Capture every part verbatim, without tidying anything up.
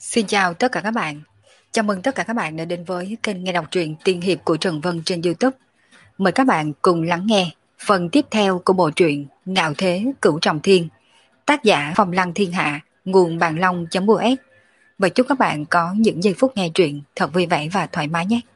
Xin chào tất cả các bạn. Chào mừng tất cả các bạn đã đến với kênh nghe đọc truyện tiên hiệp của Trần Vân trên YouTube. Mời các bạn cùng lắng nghe phần tiếp theo của bộ truyện Ngạo Thế Cửu Trọng Thiên, tác giả Phong Lăng Thiên Hạ, nguồn bàn long.us. Và chúc các bạn có những giây phút nghe truyện thật vui vẻ và thoải mái nhé.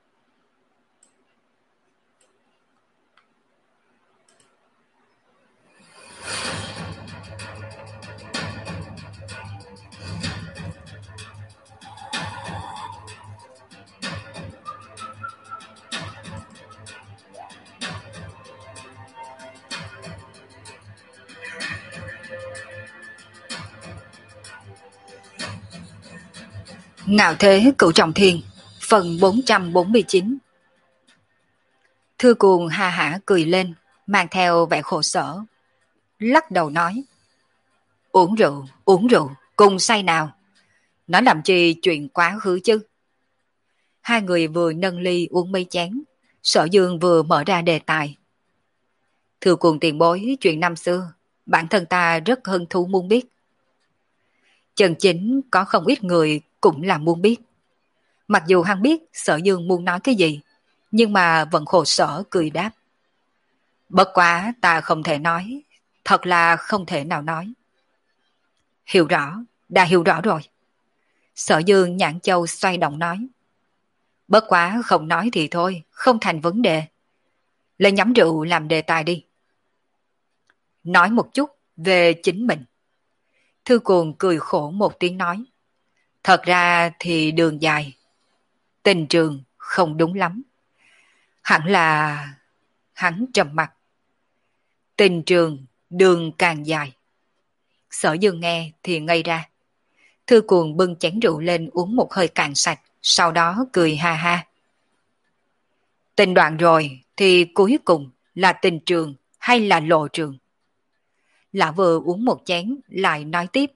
Ngạo Thế Cửu Trọng Thiên, phần bốn trăm bốn mươi chín. Thư Cuồng ha hả cười lên, mang theo vẻ khổ sở, lắc đầu nói: Uống rượu, uống rượu, cùng say nào. Nói làm chi chuyện quá khứ chứ. Hai người vừa nâng ly uống mấy chén, Sở Dương vừa mở ra đề tài. Thưa Cuồng tiền bối, chuyện năm xưa, bản thân ta rất hứng thú muốn biết. Chân chính có không ít người cũng là muốn biết. Mặc dù hắn biết Sở Dương muốn nói cái gì, nhưng mà vẫn khổ sở cười đáp: Bất quá ta không thể nói, thật là không thể nào nói. Hiểu rõ, đã hiểu rõ rồi. Sở Dương nhãn châu xoay động nói: Bất quá không nói thì thôi, không thành vấn đề. Lấy nhắm rượu làm đề tài đi. Nói một chút về chính mình. Thư Cuồng cười khổ một tiếng nói: Thật ra thì đường dài. Tình trường không đúng lắm. Hẳn là... Hắn trầm mặt. Tình trường, đường càng dài. Sở Dương nghe thì ngây ra. Thư Cuồng bưng chén rượu lên uống một hơi cạn sạch, sau đó cười ha ha. Tình đoạn rồi thì cuối cùng là tình trường hay là lộ trường? Lão vừa uống một chén lại nói tiếp.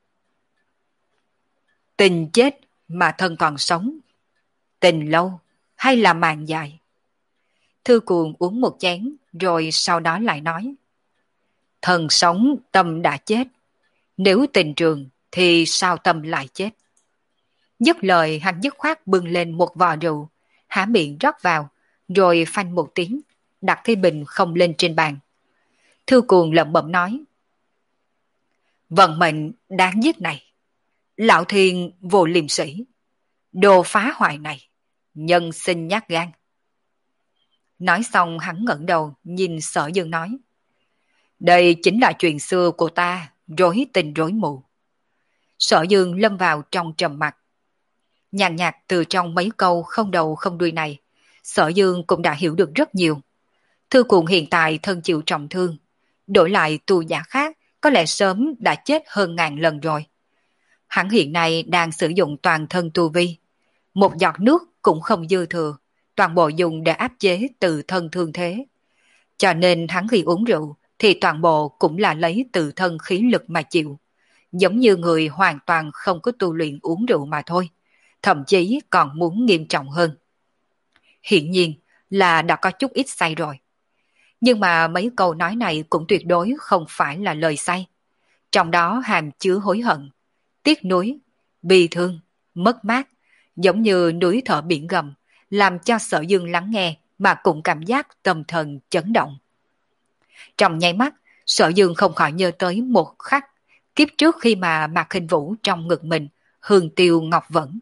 Tình chết mà thân còn sống. Tình lâu hay là màn dài? Thư Cuồng uống một chén rồi sau đó lại nói. Thần sống tâm đã chết. Nếu tình trường thì sao tâm lại chết? Dứt lời hắn dứt khoát bưng lên một vò rượu, há miệng rót vào, rồi phanh một tiếng, đặt cái bình không lên trên bàn. Thư Cuồng lẩm bẩm nói. Vận mệnh đáng giết này. Lão thiên vô liêm sĩ. Đồ phá hoại này. Nhân sinh nhát gan. Nói xong hắn ngẩng đầu nhìn Sở Dương nói. Đây chính là chuyện xưa của ta, rối tình rối mù. Sở Dương lâm vào trong trầm mặc. Nhàn nhạt từ trong mấy câu không đầu không đuôi này, Sở Dương cũng đã hiểu được rất nhiều. Thư Cuồng hiện tại thân chịu trọng thương, đổi lại tù giả khác có lẽ sớm đã chết hơn ngàn lần rồi. Hắn hiện nay đang sử dụng toàn thân tu vi, một giọt nước cũng không dư thừa, toàn bộ dùng để áp chế từ thân thương thế. Cho nên hắn khi uống rượu thì toàn bộ cũng là lấy từ thân khí lực mà chịu, giống như người hoàn toàn không có tu luyện uống rượu mà thôi, thậm chí còn muốn nghiêm trọng hơn. Hiển nhiên là đã có chút ít say rồi. Nhưng mà mấy câu nói này cũng tuyệt đối không phải là lời say. Trong đó hàm chứa hối hận, tiếc nuối, bi thương, mất mát, giống như núi thở biển gầm, làm cho Sở Dương lắng nghe mà cũng cảm giác tâm thần chấn động. Trong nháy mắt, Sở Dương không khỏi nhớ tới một khắc, kiếp trước khi mà Mạc Hình Vũ trong ngực mình, hương tiêu ngọc vẫn.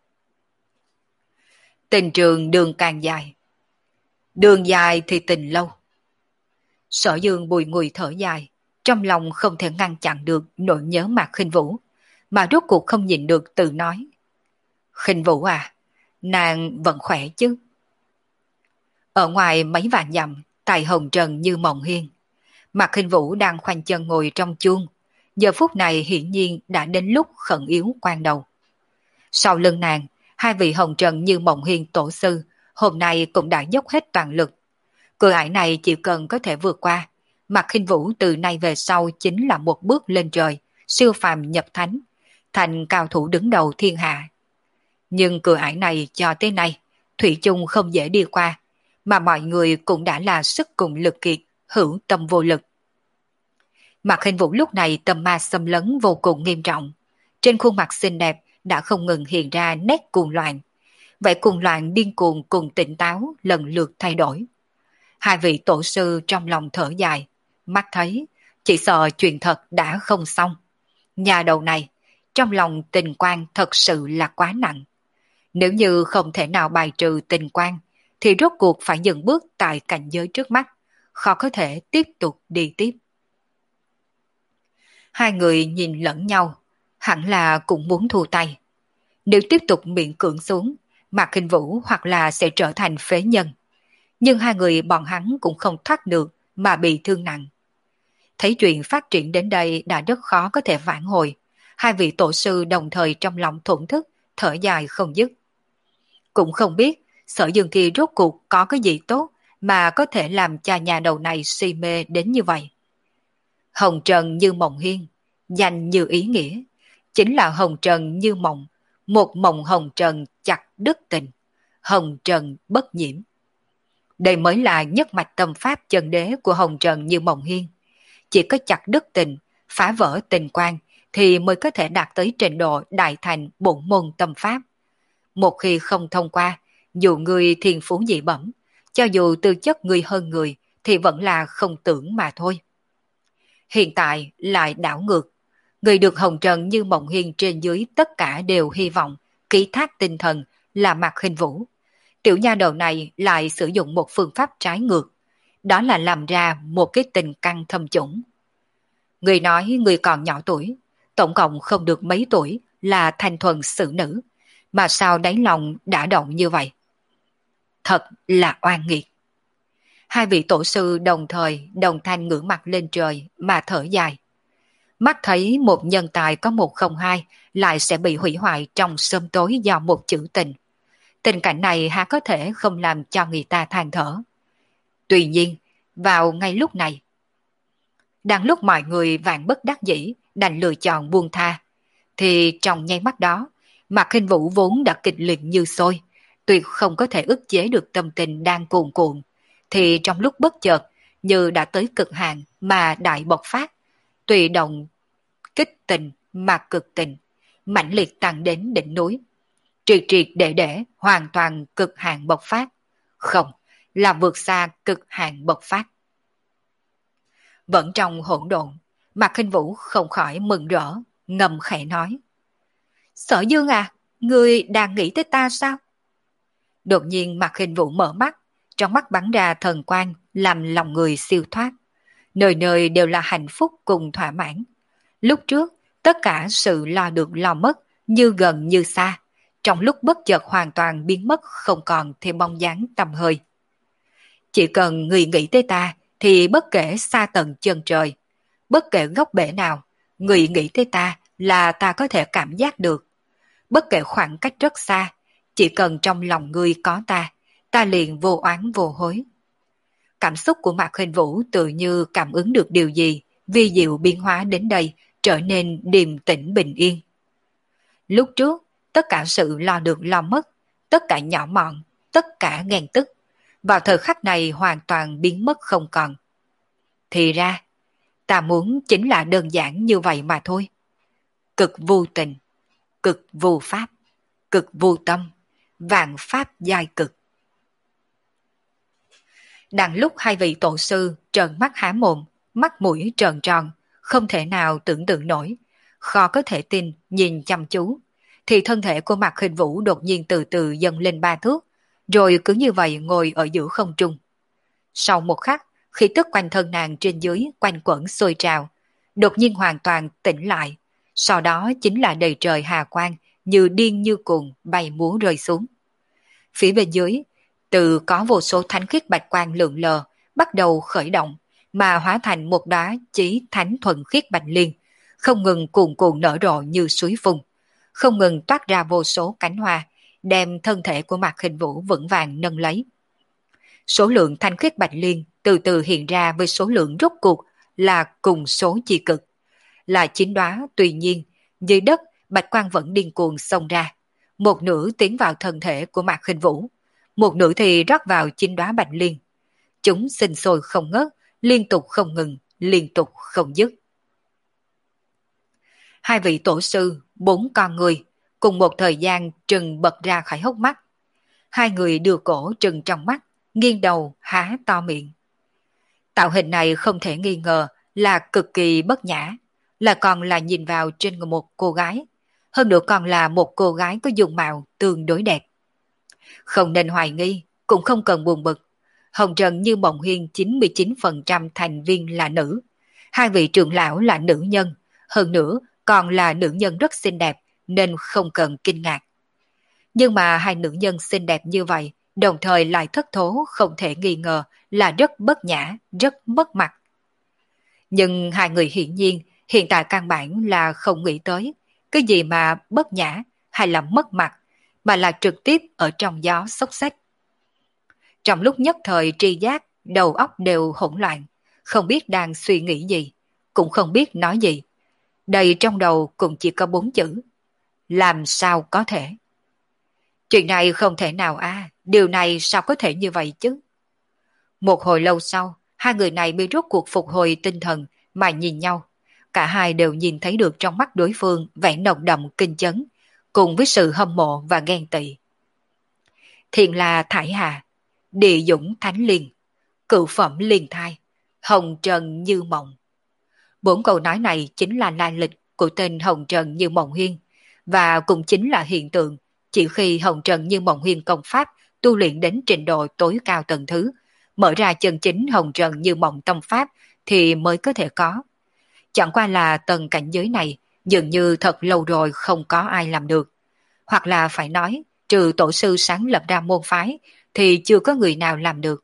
Tình trường đường càng dài. Đường dài thì tình lâu. Sở Dương bùi ngùi thở dài, trong lòng không thể ngăn chặn được nỗi nhớ Mạc Khinh Vũ, mà rốt cuộc không nhịn được tự nói. Khinh Vũ à, nàng vẫn khỏe chứ? Ở ngoài mấy vạn dặm, tại hồng trần như mộng hiên, Mạc Khinh Vũ đang khoanh chân ngồi trong chuông, giờ phút này hiển nhiên đã đến lúc khẩn yếu quan đầu. Sau lưng nàng, hai vị hồng trần như mộng hiên tổ sư hôm nay cũng đã dốc hết toàn lực. Cửa ải này chỉ cần có thể vượt qua, Mạc Khinh Vũ từ nay về sau chính là một bước lên trời, siêu phàm nhập thánh, thành cao thủ đứng đầu thiên hạ. Nhưng cửa ải này cho tới nay, thủy chung không dễ đi qua, mà mọi người cũng đã là sức cùng lực kiệt, hữu tâm vô lực. Mạc Khinh Vũ lúc này tâm ma xâm lấn vô cùng nghiêm trọng. Trên khuôn mặt xinh đẹp đã không ngừng hiện ra nét cuồng loạn. Vẻ cuồng loạn điên cuồng cùng tỉnh táo lần lượt thay đổi. Hai vị tổ sư trong lòng thở dài, mắt thấy, chỉ sợ chuyện thật đã không xong. Nhà đầu này, trong lòng tình quan thật sự là quá nặng. Nếu như không thể nào bài trừ tình quan, thì rốt cuộc phải dừng bước tại cảnh giới trước mắt, khó có thể tiếp tục đi tiếp. Hai người nhìn lẫn nhau, hẳn là cũng muốn thu tay. Nếu tiếp tục miễn cưỡng xuống, Mạc Khinh Vũ hoặc là sẽ trở thành phế nhân. Nhưng hai người bọn hắn cũng không thoát được mà bị thương nặng. Thấy chuyện phát triển đến đây đã rất khó có thể vãn hồi, hai vị tổ sư đồng thời trong lòng thổn thức, thở dài không dứt. Cũng không biết Sở Dương kia rốt cuộc có cái gì tốt mà có thể làm cho nhà đầu này si mê đến như vậy. Hồng trần như mộng hiên, danh như ý nghĩa, chính là hồng trần như mộng, một mộng hồng trần chặt đứt tình, hồng trần bất nhiễm. Đây mới là nhất mạch tâm pháp chân đế của hồng trần như mộng hiên. Chỉ có chặt đứt tình, phá vỡ tình quan thì mới có thể đạt tới trình độ đại thành bổn môn tâm pháp. Một khi không thông qua, dù người thiên phú dị bẩm, cho dù tư chất người hơn người thì vẫn là không tưởng mà thôi. Hiện tại lại đảo ngược, người được hồng trần như mộng hiên trên dưới tất cả đều hy vọng, ký thác tinh thần là Mạc Khinh Vũ. Tiểu nha đầu này lại sử dụng một phương pháp trái ngược, đó là làm ra một cái tình căn thâm chủng. Người nói người còn nhỏ tuổi, tổng cộng không được mấy tuổi là thanh thuần xử nữ, mà sao đáy lòng đã động như vậy? Thật là oan nghiệt. Hai vị tổ sư đồng thời đồng thanh ngửa mặt lên trời mà thở dài. Mắt thấy một nhân tài có một không hai lại sẽ bị hủy hoại trong sớm tối do một chữ tình. Tình cảnh này há có thể không làm cho người ta than thở. Tuy nhiên, vào ngay lúc này, đang lúc mọi người vạn bất đắc dĩ đành lựa chọn buông tha, thì trong nháy mắt đó, Mạc Khinh Vũ vốn đã kịch liệt như sôi, tuyệt không có thể ức chế được tâm tình đang cuồn cuộn, thì trong lúc bất chợt như đã tới cực hạn mà đại bộc phát, tùy động kích tình mà cực tình, mãnh liệt tăng đến đỉnh núi, triệt triệt để để hoàn toàn cực hạn bộc phát, không là vượt xa cực hạn bộc phát. Vẫn trong hỗn độn, Mạc Khinh Vũ không khỏi mừng rỡ, ngầm khẽ nói: Sở Dương à, ngươi đang nghĩ tới ta sao? Đột nhiên Mạc Khinh Vũ mở mắt, trong mắt bắn ra thần quang làm lòng người siêu thoát. Nơi nơi đều là hạnh phúc cùng thỏa mãn. Lúc trước, tất cả sự lo được lo mất, như gần như xa, trong lúc bất chợt hoàn toàn biến mất không còn thêm bóng dáng tầm hơi. Chỉ cần người nghĩ tới ta, thì bất kể xa tận chân trời, bất kể góc bể nào, người nghĩ tới ta là ta có thể cảm giác được. Bất kể khoảng cách rất xa, chỉ cần trong lòng ngươi có ta, ta liền vô oán vô hối. Cảm xúc của Mạc Khinh Vũ tự như cảm ứng được điều gì, vi diệu biến hóa đến đây, trở nên điềm tĩnh bình yên. Lúc trước, tất cả sự lo được lo mất, tất cả nhỏ mọn, tất cả ghen tức, vào thời khắc này hoàn toàn biến mất không còn. Thì ra, ta muốn chính là đơn giản như vậy mà thôi. Cực vô tình, cực vô pháp, cực vô tâm, vạn pháp giai cực. Đang lúc hai vị tổ sư trợn mắt há mồm, mắt mũi tròn tròn, không thể nào tưởng tượng nổi, khó có thể tin nhìn chăm chú, thì thân thể của Mạc Khinh Vũ đột nhiên từ từ dâng lên ba thước, rồi cứ như vậy ngồi ở giữa không trung. Sau một khắc, khí tức quanh thân nàng trên dưới quanh quẩn sôi trào, đột nhiên hoàn toàn tỉnh lại, sau đó chính là đầy trời hà quang như điên như cuồng bay múa rơi xuống. Phía bên dưới, từ có vô số thánh khiết bạch quang lượn lờ bắt đầu khởi động, mà hóa thành một đóa chí thánh thuần khiết bạch liên, không ngừng cuồn cuộn nở rộ như suối phun, không ngừng toát ra vô số cánh hoa, đem thân thể của Mạc Khinh Vũ vững vàng nâng lấy. Số lượng thanh khiết bạch liên từ từ hiện ra với số lượng rốt cuộc là cùng số chi cực, là chín đóa. Tuy nhiên, dưới đất bạch quang vẫn điên cuồng xông ra, một nửa tiến vào thân thể của Mạc Khinh Vũ, một nửa thì rót vào chín đóa bạch liên. Chúng sinh sôi không ngớt, liên tục không ngừng, liên tục không dứt. Hai vị tổ sư, bốn con người, cùng một thời gian trừng bật ra khỏi hốc mắt. Hai người đưa cổ trừng trong mắt, nghiêng đầu há to miệng. Tạo hình này không thể nghi ngờ là cực kỳ bất nhã, là còn là nhìn vào trên người một cô gái, hơn nữa còn là một cô gái có dung mạo tương đối đẹp. Không nên hoài nghi, cũng không cần buồn bực. Hồng Trần Như Mộng Huyên chín mươi chín phần trăm thành viên là nữ, hai vị trưởng lão là nữ nhân, hơn nữa còn là nữ nhân rất xinh đẹp nên không cần kinh ngạc. Nhưng mà hai nữ nhân xinh đẹp như vậy, đồng thời lại thất thố không thể nghi ngờ là rất bất nhã, rất mất mặt. Nhưng hai người hiển nhiên hiện tại căn bản là không nghĩ tới cái gì mà bất nhã hay là mất mặt, mà là trực tiếp ở trong gió xốc xách. Trong lúc nhất thời tri giác, đầu óc đều hỗn loạn, không biết đang suy nghĩ gì, cũng không biết nói gì. Đầy trong đầu cũng chỉ có bốn chữ: làm sao có thể? Chuyện này không thể nào à, điều này sao có thể như vậy chứ? Một hồi lâu sau, hai người này mới rốt cuộc phục hồi tinh thần mà nhìn nhau. Cả hai đều nhìn thấy được trong mắt đối phương vẻ nồng đậm kinh chấn, cùng với sự hâm mộ và ghen tị. Thiện là Thải Hà, Địa Dũng Thánh Liên, Cựu Phẩm Liên Thai, Hồng Trần Như Mộng. Bốn câu nói này chính là lai lịch của tên Hồng Trần Như Mộng Huyên, và cũng chính là hiện tượng chỉ khi Hồng Trần Như Mộng Huyên công pháp tu luyện đến trình độ tối cao tầng thứ, mở ra chân chính Hồng Trần Như Mộng tâm pháp thì mới có thể có. Chẳng qua là tầng cảnh giới này dường như thật lâu rồi không có ai làm được. Hoặc là phải nói, trừ tổ sư sáng lập ra môn phái thì chưa có người nào làm được.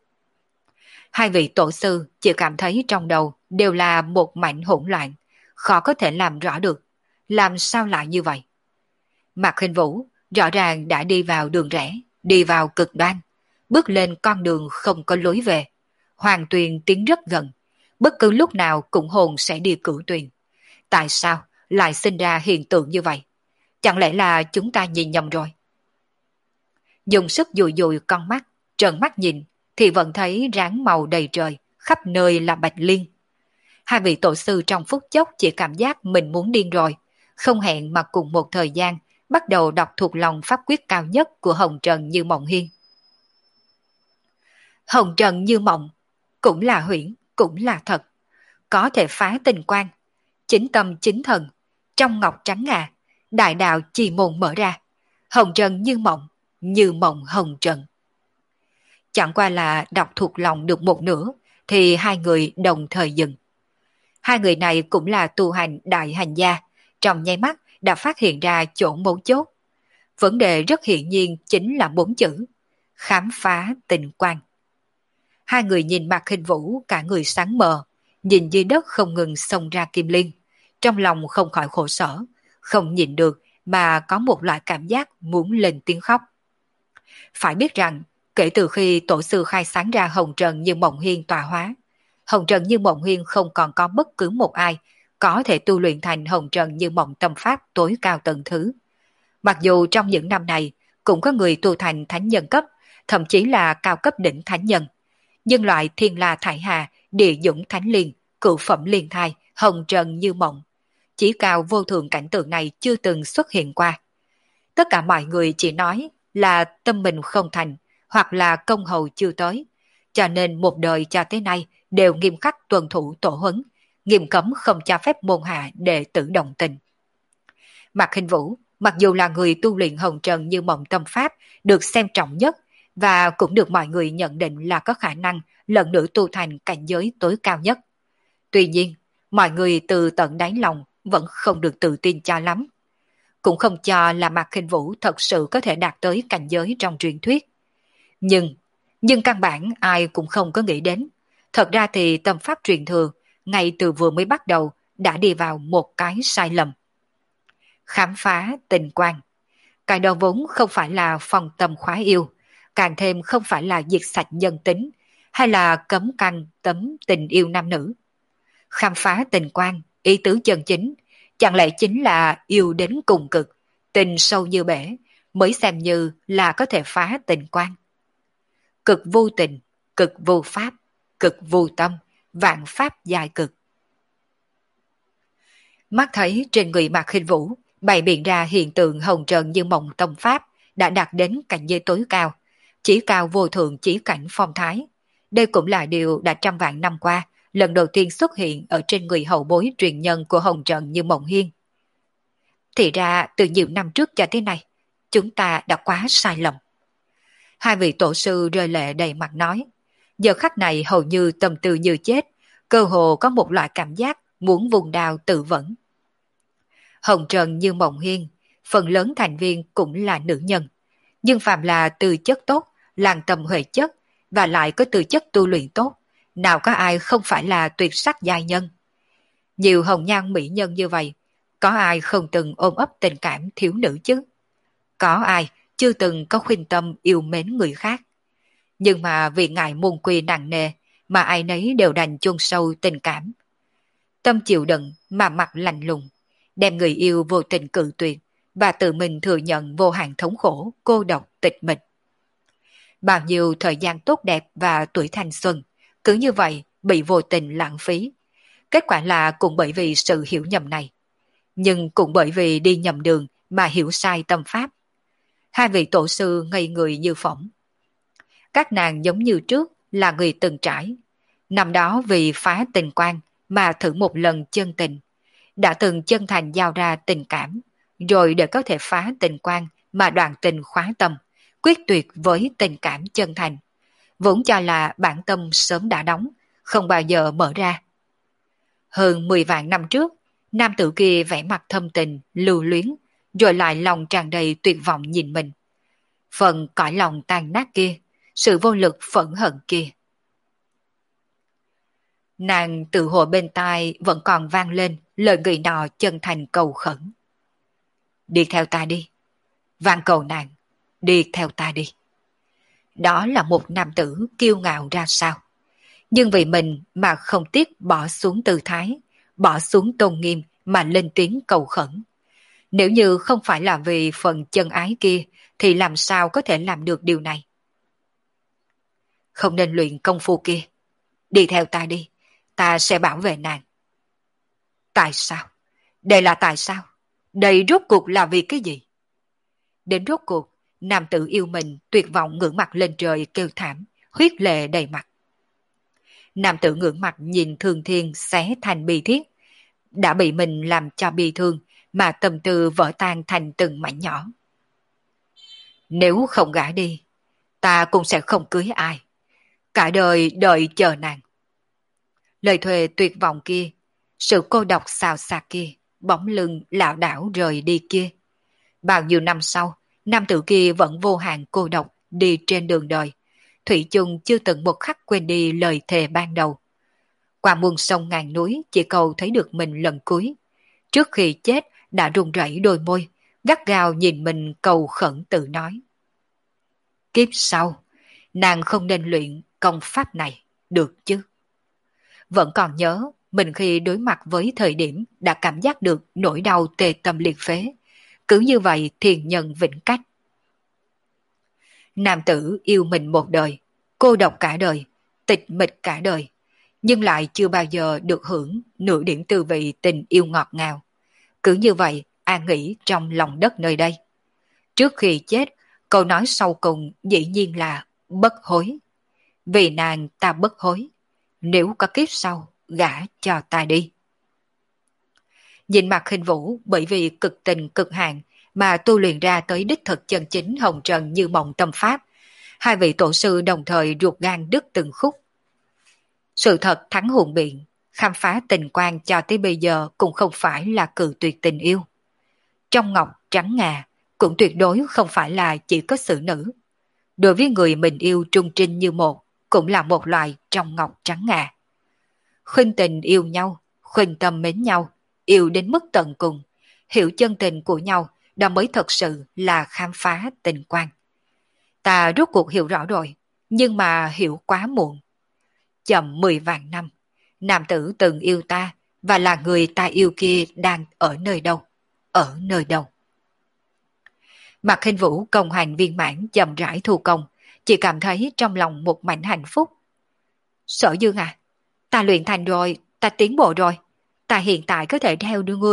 Hai vị tổ sư chỉ cảm thấy trong đầu đều là một mảnh hỗn loạn, khó có thể làm rõ được. Làm sao lại như vậy? Mạc Khinh Vũ rõ ràng đã đi vào đường rẽ, đi vào cực đoan, bước lên con đường không có lối về. Hoàng Tuyền tiến rất gần, bất cứ lúc nào cũng hồn sẽ đi cửu tuyền. Tại sao lại sinh ra hiện tượng như vậy? Chẳng lẽ là chúng ta nhìn nhầm rồi? Dùng sức dụi dụi con mắt, trợn mắt nhìn, thì vẫn thấy ráng màu đầy trời, khắp nơi là bạch liên. Hai vị tổ sư trong phút chốc chỉ cảm giác mình muốn điên rồi, không hẹn mà cùng một thời gian bắt đầu đọc thuộc lòng pháp quyết cao nhất của Hồng Trần Như Mộng Huyên. Hồng Trần Như Mộng, cũng là huyễn, cũng là thật, có thể phá tình quan, chính tâm chính thần, trong ngọc trắng ngà, đại đạo chi môn mở ra, Hồng Trần Như Mộng, như mộng hồng trần. Chẳng qua là đọc thuộc lòng được một nửa thì hai người đồng thời dừng. Hai người này cũng là tu hành đại hành gia, trong nháy mắt đã phát hiện ra chỗ mấu chốt. Vấn đề rất hiển nhiên chính là bốn chữ: khám phá tình quan. Hai người nhìn Mạc Khinh Vũ cả người sáng mờ, nhìn dưới đất không ngừng xông ra kim liên, trong lòng không khỏi khổ sở, không nhìn được mà có một loại cảm giác muốn lên tiếng khóc. Phải biết rằng, kể từ khi tổ sư khai sáng ra Hồng Trần Như Mộng Huyên tọa hóa, Hồng Trần Như Mộng Huyên không còn có bất cứ một ai có thể tu luyện thành Hồng Trần Như Mộng tâm pháp tối cao tầng thứ. Mặc dù trong những năm này cũng có người tu thành thánh nhân cấp, thậm chí là cao cấp đỉnh thánh nhân, nhưng loại Thiên La Thải Hà, Địa Dũng Thánh Liên, Cựu Phẩm Liên Thai, Hồng Trần Như Mộng, chỉ cao vô thượng cảnh tượng này chưa từng xuất hiện qua. Tất cả mọi người chỉ nói là tâm mình không thành, hoặc là công hầu chưa tới, cho nên một đời cho tới nay đều nghiêm khắc tuân thủ tổ huấn, nghiêm cấm không cho phép môn hạ đệ tử đồng tình. Mạc Khinh Vũ mặc dù là người tu luyện Hồng Trần Như Mộng tâm pháp được xem trọng nhất, và cũng được mọi người nhận định là có khả năng lần nữa tu thành cảnh giới tối cao nhất. Tuy nhiên, mọi người từ tận đáy lòng vẫn không được tự tin cho lắm. Cũng không cho là Mạc Khinh Vũ thật sự có thể đạt tới cảnh giới trong truyền thuyết. Nhưng, nhưng căn bản ai cũng không có nghĩ đến. Thật ra thì tâm pháp truyền thừa, ngay từ vừa mới bắt đầu, đã đi vào một cái sai lầm. Khám phá tình quan. Cái đó vốn không phải là phong tâm khóa yêu, càng thêm không phải là diệt sạch nhân tính, hay là cấm canh tấm tình yêu nam nữ. Khám phá tình quan, ý tứ chân chính, chẳng lẽ chính là yêu đến cùng cực, tình sâu như bể, mới xem như là có thể phá tình quan. Cực vô tình, cực vô pháp, cực vô tâm, vạn pháp dài cực. Mắt thấy trên người Mạc Khinh Vũ bày biện ra hiện tượng hồng trần như mộng tâm pháp đã đạt đến cảnh giới tối cao, chỉ cao vô thượng chỉ cảnh phong thái. Đây cũng là điều đã trăm vạn năm qua lần đầu tiên xuất hiện ở trên người hậu bối truyền nhân của hồng trần như Mộng Hiên. Thì ra từ nhiều năm trước cho tới nay, chúng ta đã quá sai lầm. Hai vị tổ sư rơi lệ đầy mặt nói, giờ khắc này hầu như tâm tư như chết, cơ hồ có một loại cảm giác muốn vùng đao tự vẫn. Hồng Trần như Mộng Hiên, phần lớn thành viên cũng là nữ nhân, nhưng phạm là tư chất tốt, làng tầm huệ chất và lại có tư chất tu luyện tốt, nào có ai không phải là tuyệt sắc giai nhân. Nhiều hồng nhan mỹ nhân như vậy, có ai không từng ôm ấp tình cảm thiếu nữ chứ? Có ai chưa từng có khuynh tâm yêu mến người khác? Nhưng mà vì ngại môn quy nặng nề mà ai nấy đều đành chôn sâu tình cảm. Tâm chịu đựng mà mặt lạnh lùng, đem người yêu vô tình cự tuyệt và tự mình thừa nhận vô hạn thống khổ, cô độc, tịch mịch. Bao nhiêu thời gian tốt đẹp và tuổi thanh xuân, cứ như vậy bị vô tình lãng phí. Kết quả là cũng bởi vì sự hiểu nhầm này, nhưng cũng bởi vì đi nhầm đường mà hiểu sai tâm pháp. Hai vị tổ sư ngây người như phỏng. Các nàng giống như trước là người từng trải. Năm đó vì phá tình quan mà thử một lần chân tình, đã từng chân thành giao ra tình cảm, rồi để có thể phá tình quan mà đoạn tình khóa tâm, quyết tuyệt với tình cảm chân thành. Vốn cho là bản tâm sớm đã đóng, không bao giờ mở ra. Hơn mười vạn năm trước, nam tử kia vẻ mặt thâm tình, lưu luyến, rồi lại lòng tràn đầy tuyệt vọng nhìn mình. Phần cõi lòng tan nát kia, sự vô lực phẫn hận kia. Nàng tự hồ bên tai vẫn còn vang lên lời người nọ chân thành cầu khẩn. Đi theo ta đi. Van cầu nàng, đi theo ta đi. Đó là một nam tử kiêu ngạo ra sao. Nhưng vì mình mà không tiếc bỏ xuống tư thái, bỏ xuống tôn nghiêm mà lên tiếng cầu khẩn. Nếu như không phải là vì phần chân ái kia, thì làm sao có thể làm được điều này? Không nên luyện công phu kia. Đi theo ta đi, ta sẽ bảo vệ nàng. Tại sao? Đây là tại sao? Đây rốt cuộc là vì cái gì? Đến rốt cuộc, nam tử yêu mình tuyệt vọng ngưỡng mặt lên trời kêu thảm, huyết lệ đầy mặt. Nam tử ngưỡng mặt nhìn Thương Thiên xé thành bi thiết, đã bị mình làm cho bi thương mà tâm tư vỡ tan thành từng mảnh nhỏ. Nếu không gả đi, ta cũng sẽ không cưới ai. Cả đời đợi chờ nàng. Lời thề tuyệt vọng kia, sự cô độc xào xạc kia, bóng lưng lảo đảo rời đi kia. Bao nhiêu năm sau, nam tử kia vẫn vô hạn cô độc đi trên đường đời. Thủy chung chưa từng một khắc quên đi lời thề ban đầu. Qua muôn sông ngàn núi chỉ cầu thấy được mình lần cuối. Trước khi chết đã run rẩy đôi môi, gắt gao nhìn mình cầu khẩn tự nói. Kiếp sau, nàng không nên luyện công pháp này, được chứ? Vẫn còn nhớ mình khi đối mặt với thời điểm đã cảm giác được nỗi đau tê tâm liệt phế. Cứ như vậy thiền nhân vĩnh cách. Nam tử yêu mình một đời, cô độc cả đời, tịch mịch cả đời, nhưng lại chưa bao giờ được hưởng nửa điểm tư vị tình yêu ngọt ngào. Cứ như vậy an nghỉ trong lòng đất nơi đây. Trước khi chết, câu nói sau cùng dĩ nhiên là bất hối. Vì nàng ta bất hối, nếu có kiếp sau, gả cho ta đi. Nhìn mặt Khinh Vũ bởi vì cực tình cực hạn mà tu luyện ra tới đích thực chân chính hồng trần như mộng tâm pháp, hai vị tổ sư đồng thời ruột gan đứt từng khúc. Sự thật thắng hùng biện, khám phá tình quan cho tới bây giờ cũng không phải là cự tuyệt tình yêu. Trong ngọc trắng ngà cũng tuyệt đối không phải là chỉ có sự nữ. Đối với người mình yêu trung trinh như một, cũng là một loại trong ngọc trắng ngà. Khuynh tình yêu nhau, khuynh tâm mến nhau, yêu đến mức tận cùng, hiểu chân tình của nhau, đó mới thật sự là khám phá tình quan. Ta rốt cuộc hiểu rõ rồi, nhưng mà hiểu quá muộn. Chậm mười vạn năm, nam tử từng yêu ta, và là người ta yêu kia đang ở nơi đâu? Ở nơi đâu? Mạc Khinh Vũ công hành viên mãn chậm rãi thu công, chỉ cảm thấy trong lòng một mảnh hạnh phúc. Sở Dương à, ta luyện thành rồi, ta tiến bộ rồi, ta hiện tại có thể theo đưa ngươi,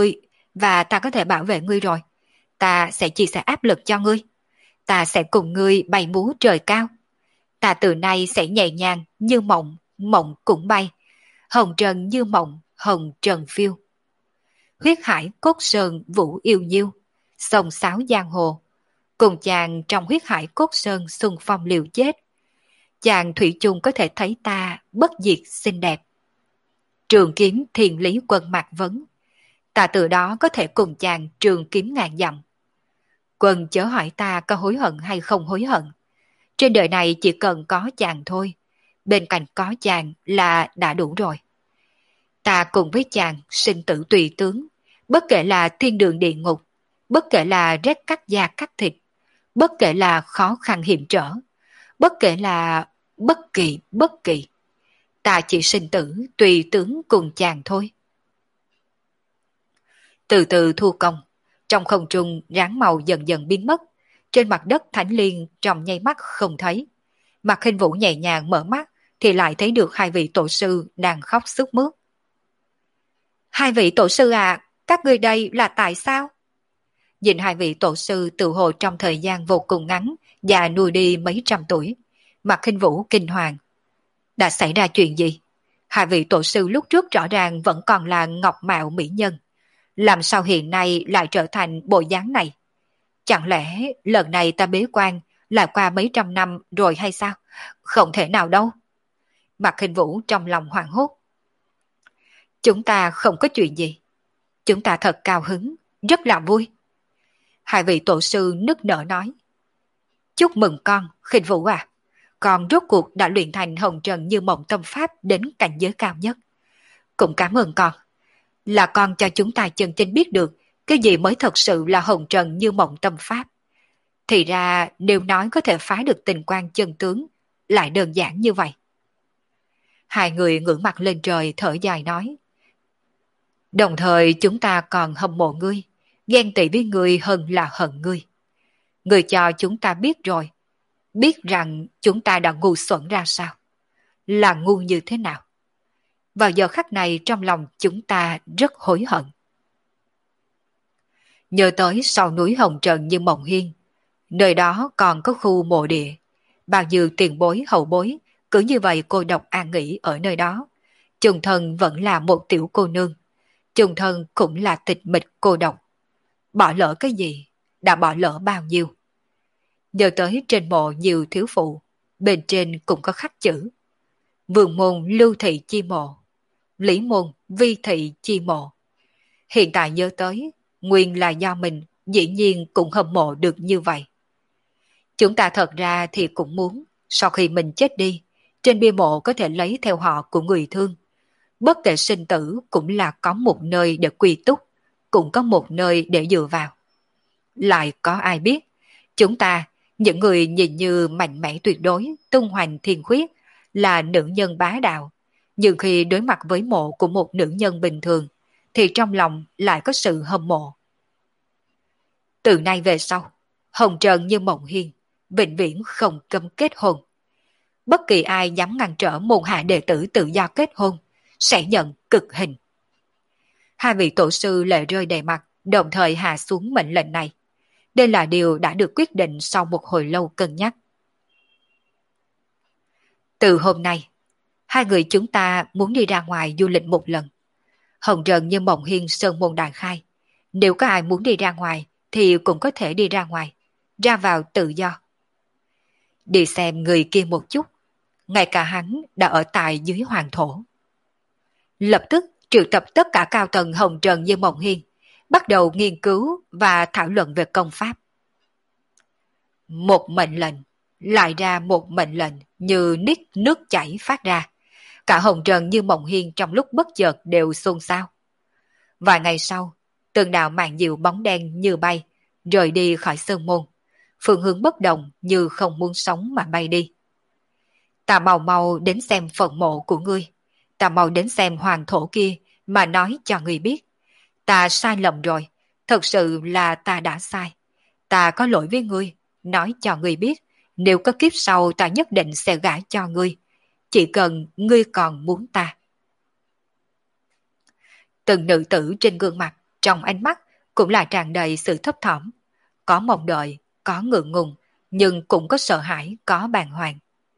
và ta có thể bảo vệ ngươi rồi. Ta sẽ chia sẻ áp lực cho ngươi. Ta sẽ cùng ngươi bay múa trời cao. Ta từ nay sẽ nhẹ nhàng như mộng, mộng cũng bay. Hồng trần như mộng, hồng trần phiêu. Huyết hải cốt sơn vũ yêu nhiêu, sông sáo giang hồ. Cùng chàng trong huyết hải cốt sơn xung phong liều chết. Chàng thủy chung có thể thấy ta bất diệt xinh đẹp. Trường kiếm thiên lý quân mạc vấn. Ta từ đó có thể cùng chàng trường kiếm ngàn dặm. Quân chớ hỏi ta có hối hận hay không hối hận. Trên đời này chỉ cần có chàng thôi. Bên cạnh có chàng là đã đủ rồi. Ta cùng với chàng sinh tử tùy tướng. Bất kể là thiên đường địa ngục. Bất kể là rét cắt da cắt thịt. Bất kể là khó khăn hiểm trở. Bất kể là bất kỳ bất kỳ. Ta chỉ sinh tử tùy tướng cùng chàng thôi. Từ từ thu công. Trong không trung ráng màu dần dần biến mất. Trên mặt đất Thánh Liên trong nháy mắt không thấy. Mặt Khinh Vũ nhẹ nhàng mở mắt thì lại thấy được hai vị tổ sư đang khóc sướt mướt. Hai vị tổ sư à, các ngươi đây là tại sao? Nhìn hai vị tổ sư tự hồ trong thời gian vô cùng ngắn và nuôi đi mấy trăm tuổi. Mặt Khinh Vũ kinh hoàng. Đã xảy ra chuyện gì? Hai vị tổ sư lúc trước rõ ràng vẫn còn là ngọc mạo mỹ nhân. Làm sao hiện nay lại trở thành bộ dáng này? Chẳng lẽ lần này ta bế quan lại qua mấy trăm năm rồi hay sao? Không thể nào đâu. Mặt Khinh Vũ trong lòng hoảng hốt. Chúng ta không có chuyện gì. Chúng ta thật cao hứng, rất là vui. Hai vị tổ sư nức nở nói. Chúc mừng con, Khinh Vũ à. Con rốt cuộc đã luyện thành hồng trần như mộng tâm pháp đến cảnh giới cao nhất. Cũng cảm ơn con. Là con cho chúng ta chân chính biết được cái gì mới thật sự là hồng trần như mộng tâm pháp. Thì ra nếu nói có thể phá được tình quan chân tướng, lại đơn giản như vậy. Hai người ngửa mặt lên trời thở dài nói. Đồng thời chúng ta còn hâm mộ ngươi, ghen tị với ngươi hơn là hận ngươi. Ngươi cho chúng ta biết rồi, biết rằng chúng ta đã ngu xuẩn ra sao, là ngu như thế nào. Vào giờ khắc này trong lòng chúng ta rất hối hận. Nhớ tới sau núi Hồng Trần như Mộng Hiên, nơi đó còn có khu mộ địa, bao nhiêu tiền bối hậu bối, cứ như vậy cô độc an nghỉ ở nơi đó. Chung thân vẫn là một tiểu cô nương, chung thân cũng là tịch mịch cô độc. Bỏ lỡ cái gì, đã bỏ lỡ bao nhiêu. Nhớ tới trên mộ nhiều thiếu phụ, bên trên cũng có khắc chữ. Vương môn lưu thị chi mộ, lý môn vi thị chi mộ. Hiện tại nhớ tới, nguyên là do mình dĩ nhiên cũng hâm mộ được như vậy. Chúng ta thật ra thì cũng muốn, sau khi mình chết đi, trên bia mộ có thể lấy theo họ của người thương. Bất kể sinh tử cũng là có một nơi để quy túc, cũng có một nơi để dựa vào. Lại có ai biết, chúng ta, những người nhìn như mạnh mẽ tuyệt đối, tung hoành thiên khuyết, là nữ nhân bá đạo, nhưng khi đối mặt với mộ của một nữ nhân bình thường, thì trong lòng lại có sự hâm mộ. Từ nay về sau, Hồng Trần như Mộng Hiên, vĩnh viễn không cấm kết hôn. Bất kỳ ai dám ngăn trở môn hạ đệ tử tự do kết hôn, sẽ nhận cực hình. Hai vị tổ sư lệ rơi đầy mặt, đồng thời hạ xuống mệnh lệnh này. Đây là điều đã được quyết định sau một hồi lâu cân nhắc. Từ hôm nay, hai người chúng ta muốn đi ra ngoài du lịch một lần. Hồng Trần như Mộng Hiên sơn môn đại khai. Nếu có ai muốn đi ra ngoài, thì cũng có thể đi ra ngoài, ra vào tự do. Đi xem người kia một chút, ngay cả hắn đã ở tại dưới hoàng thổ. Lập tức triệu tập tất cả cao tầng Hồng Trần như Mộng Hiên, bắt đầu nghiên cứu và thảo luận về công pháp. Một mệnh lệnh, lại ra một mệnh lệnh như nít nước chảy phát ra. Cả Hồng Trần như Mộng Hiên trong lúc bất chợt đều xôn xao. Vài ngày sau, từng đạo màn diệu bóng đen như bay, rời đi khỏi sơn môn, phương hướng bất động như không muốn sống mà bay đi. Ta mau mau đến xem phần mộ của ngươi, ta mau đến xem hoàng thổ kia mà nói cho ngươi biết. Ta sai lầm rồi, thật sự là ta đã sai. Ta có lỗi với ngươi, nói cho ngươi biết, nếu có kiếp sau ta nhất định sẽ gả cho ngươi, chỉ cần ngươi còn muốn ta. Từng nữ tử trên gương mặt trong ánh mắt cũng là tràn đầy sự thấp thỏm, có mong đợi, có ngượng ngùng, nhưng cũng có sợ hãi, có bàng hoàng.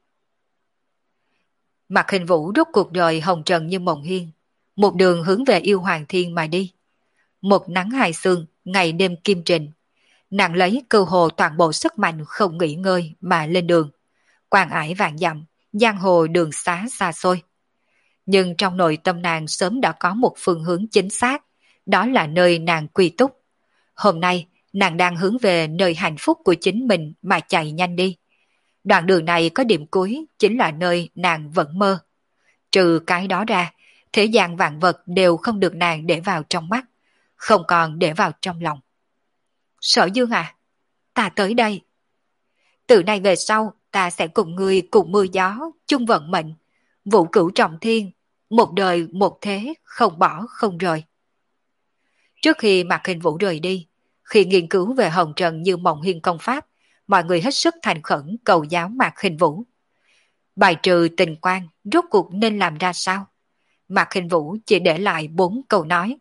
Mạc Hình Vũ rốt cuộc đời hồng trần như mộng hiên, một đường hướng về yêu hoàng thiên mà đi. Một nắng hai sương, ngày đêm kim trình, nàng lấy cơ hồ toàn bộ sức mạnh không nghỉ ngơi mà lên đường. Quang ải vạn dặm, giang hồ đường xá xa xôi. Nhưng trong nội tâm nàng sớm đã có một phương hướng chính xác, đó là nơi nàng quy túc. Hôm nay, nàng đang hướng về nơi hạnh phúc của chính mình mà chạy nhanh đi. Đoạn đường này có điểm cuối chính là nơi nàng vẫn mơ. Trừ cái đó ra, thế gian vạn vật đều không được nàng để vào trong mắt, không còn để vào trong lòng. Sở Dương à, ta tới đây. Từ nay về sau, ta sẽ cùng ngươi cùng mưa gió, chung vận mệnh, vũ cửu trọng thiên, một đời một thế, không bỏ không rời. Trước khi Mạc Hình Vũ rời đi, khi nghiên cứu về hồng trần như mộng hiên công pháp, mọi người hết sức thành khẩn cầu giáo Mạc Hình Vũ. Bài trừ tình quan, rốt cuộc nên làm ra sao? Mạc Hình Vũ chỉ để lại bốn câu nói.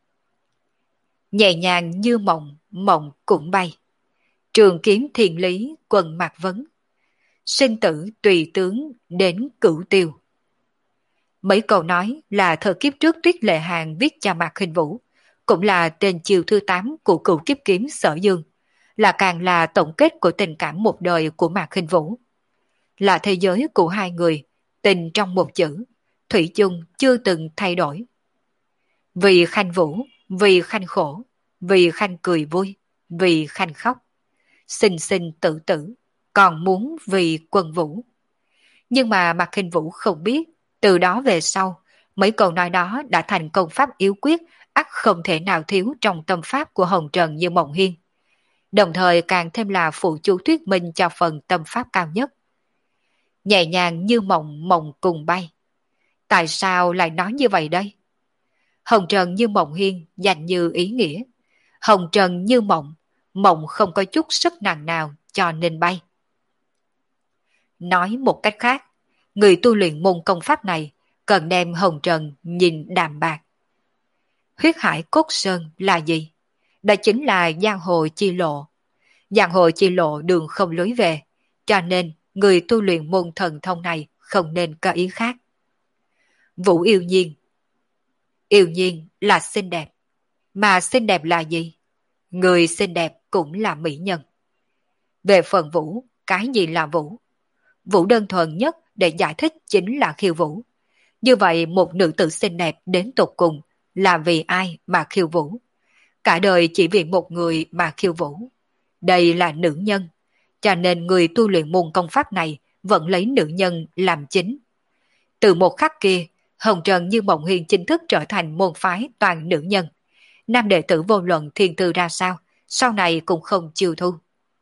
Nhẹ nhàng như mộng, mộng cũng bay. Trường kiếm thiền lý, quần mạc vấn. Sinh tử tùy tướng đến cửu tiêu. Mấy câu nói là thời kiếp trước Tuyết Lệ Hàn viết cho Mạc Hình Vũ, cũng là tên chiều thư tám của cựu kiếp kiếm Sở Dương, là càng là tổng kết của tình cảm một đời của Mạc Hình Vũ. Là thế giới của hai người, tình trong một chữ, thủy chung chưa từng thay đổi. Vì Khanh Vũ, vì Khanh khổ, vì Khanh cười vui, vì Khanh khóc. Sinh sinh tử tử, còn muốn vì Quân Vũ. Nhưng mà Mạc Hình Vũ không biết, từ đó về sau, mấy câu nói đó đã thành công pháp yếu quyết, ắt không thể nào thiếu trong tâm pháp của Hồng Trần Như Mộng Hiên. Đồng thời càng thêm là phụ chú thuyết minh cho phần tâm pháp cao nhất. Nhẹ nhàng như mộng, mộng cùng bay. Tại sao lại nói như vậy đây? Hồng Trần Như Mộng Hiên dành như ý nghĩa. Hồng Trần như mộng, mộng không có chút sức nặng nào cho nên bay. Nói một cách khác, người tu luyện môn công pháp này cần đem hồng trần nhìn đạm bạc. Huyết hải cốt sơn là gì? Đó chính là giang hồ chi lộ. Giang hồ chi lộ đường không lối về, cho nên người tu luyện môn thần thông này không nên có ý khác. Vũ yêu nhiên. Yêu nhiên là xinh đẹp. Mà xinh đẹp là gì? Người xinh đẹp cũng là mỹ nhân. Về phần vũ, cái gì là vũ? Vũ đơn thuần nhất để giải thích chính là khiêu vũ. Như vậy một nữ tử xinh đẹp đến tột cùng là vì ai mà khiêu vũ? Cả đời chỉ vì một người mà khiêu vũ. Đây là nữ nhân, cho nên người tu luyện môn công pháp này vẫn lấy nữ nhân làm chính. Từ một khắc kia, Hồng Trần Như Mộng Hiên chính thức trở thành môn phái toàn nữ nhân. Nam đệ tử vô luận thiên tư ra sao, sau này cũng không chiêu thu.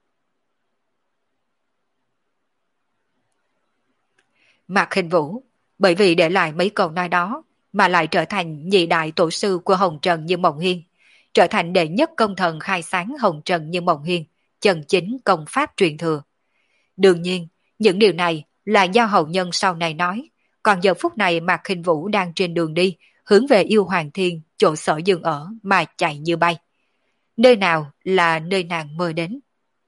Mạc Hình Vũ, bởi vì để lại mấy câu nói đó, mà lại trở thành nhị đại tổ sư của Hồng Trần Như Mộng Hiên, trở thành đệ nhất công thần khai sáng Hồng Trần Như Mộng Hiên, chân chính công pháp truyền thừa. Đương nhiên, những điều này là do hậu nhân sau này nói, còn giờ phút này Mạc Hình Vũ đang trên đường đi, hướng về yêu hoàng thiên, chỗ Sở Dương ở mà chạy như bay. Nơi nào là nơi nàng mơ đến?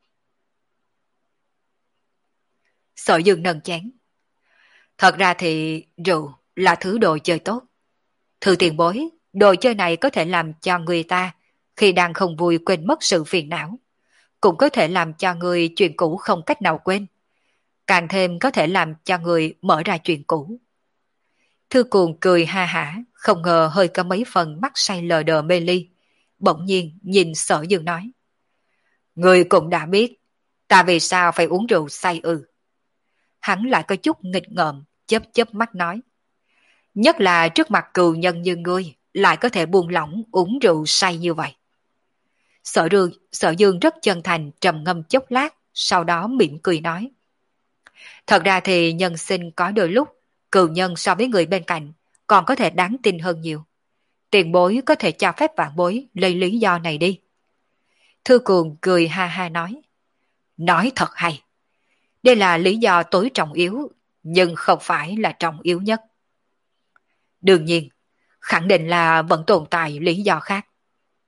Sở Dương nâng chén. Thật ra thì rượu là thứ đồ chơi tốt. Thưa tiền bối, đồ chơi này có thể làm cho người ta khi đang không vui quên mất sự phiền não. Cũng có thể làm cho người chuyện cũ không cách nào quên. Càng thêm có thể làm cho người mở ra chuyện cũ. Thư Cuồng cười ha hả, không ngờ hơi có mấy phần mắt say lờ đờ mê ly. Bỗng nhiên nhìn Sở Dương nói. Người cũng đã biết, ta vì sao phải uống rượu say ư. Hắn lại có chút nghịch ngợm, chớp chớp mắt nói. Nhất là trước mặt cừu nhân như ngươi, lại có thể buông lỏng uống rượu say như vậy. Sở Dương, Sở Dương rất chân thành trầm ngâm chốc lát, sau đó mỉm cười nói. Thật ra thì nhân sinh có đôi lúc, cừu nhân so với người bên cạnh, còn có thể đáng tin hơn nhiều. Tiền bối có thể cho phép vạn bối lấy lý do này đi. Thư Cuồng cười ha ha nói. Nói thật hay. Đây là lý do tối trọng yếu, nhưng không phải là trọng yếu nhất. Đương nhiên, khẳng định là vẫn tồn tại lý do khác.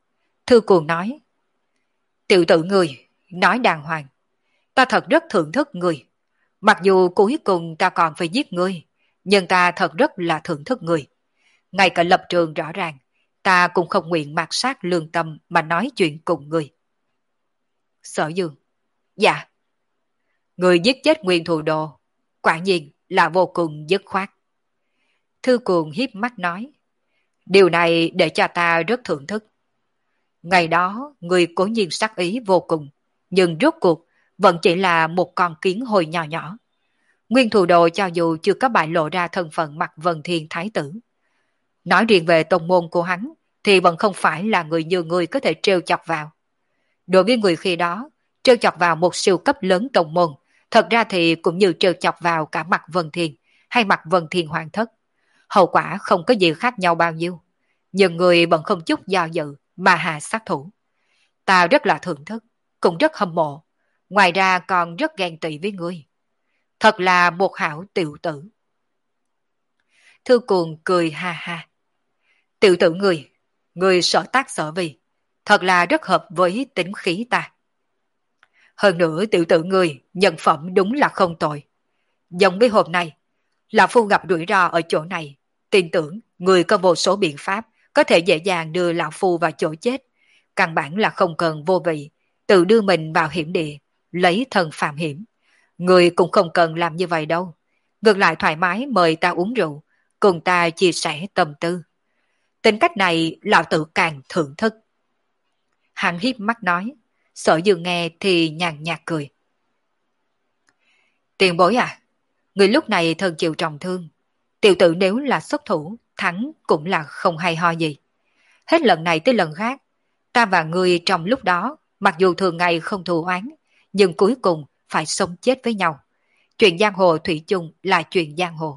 Thư Cuồng nói, tiểu tử người, nói đàng hoàng, ta thật rất thưởng thức người. Mặc dù cuối cùng ta còn phải giết ngươi, nhưng ta thật rất là thưởng thức người. Ngay cả lập trường rõ ràng, ta cũng không nguyện mạt sát lương tâm mà nói chuyện cùng ngươi. Sở Dương, dạ. Người giết chết nguyên thù đồ, quả nhiên là vô cùng dứt khoát. Thư Cuồng hiếp mắt nói, điều này để cho ta rất thưởng thức. Ngày đó, người cố nhiên sắc ý vô cùng, nhưng rốt cuộc vẫn chỉ là một con kiến hồi nhỏ nhỏ. Nguyên thủ đồ cho dù chưa có bại lộ ra thân phận mặt Vân Thiên Thái tử. Nói riêng về tông môn của hắn, thì vẫn không phải là người như người có thể trêu chọc vào. Đối với người khi đó, trêu chọc vào một siêu cấp lớn tông môn, thật ra thì cũng như trêu chọc vào cả mặt Vân Thiên hay mặt Vân Thiên Hoàng thất. Hậu quả không có gì khác nhau bao nhiêu. Nhưng người vẫn không chút do dự mà hạ sát thủ. Ta rất là thưởng thức, cũng rất hâm mộ. Ngoài ra còn rất ghen tị với ngươi. Thật là một hảo tiểu tử. Thư Cuồng cười ha ha. Tiểu tử người, người sở tác sở vì, thật là rất hợp với tính khí ta. Hơn nữa tiểu tử người, nhân phẩm đúng là không tồi. Giống với hôm nay, Lão Phu gặp rủi ro ở chỗ này, tin tưởng người có vô số biện pháp có thể dễ dàng đưa Lão Phu vào chỗ chết. Căn bản là không cần vô vị, tự đưa mình vào hiểm địa, lấy thân phạm hiểm. Người cũng không cần làm như vậy đâu. Ngược lại thoải mái mời ta uống rượu, cùng ta chia sẻ tâm tư. Tính cách này lão tử càng thưởng thức. Hắn hiếp mắt nói, Sở Dương nghe thì nhàn nhạt cười. Tiền bối à, người lúc này thân chịu trọng thương. Tiểu tử nếu là xuất thủ, thắng cũng là không hay ho gì. Hết lần này tới lần khác, ta và người trong lúc đó, mặc dù thường ngày không thù oán, nhưng cuối cùng phải sống chết với nhau. Chuyện giang hồ thủy chung là chuyện giang hồ.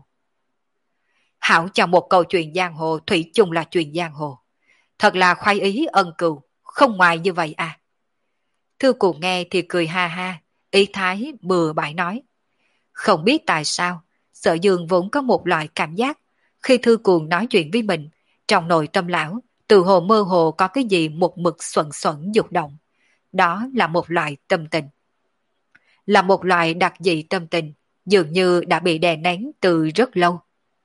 Hảo cho một câu chuyện giang hồ thủy chung là chuyện giang hồ. Thật là khoái ý ân cừu, không ngoài như vậy à. Thư Cuồng nghe thì cười ha ha, ý thái bừa bãi nói. Không biết tại sao, Sở Dương vốn có một loại cảm giác, khi Thư Cuồng nói chuyện với mình, trong nội tâm lão, từ hồ mơ hồ có cái gì một mực xuẩn xuẩn dục động. Đó là một loại tâm tình. Là một loại đặc dị tâm tình, dường như đã bị đè nén từ rất lâu.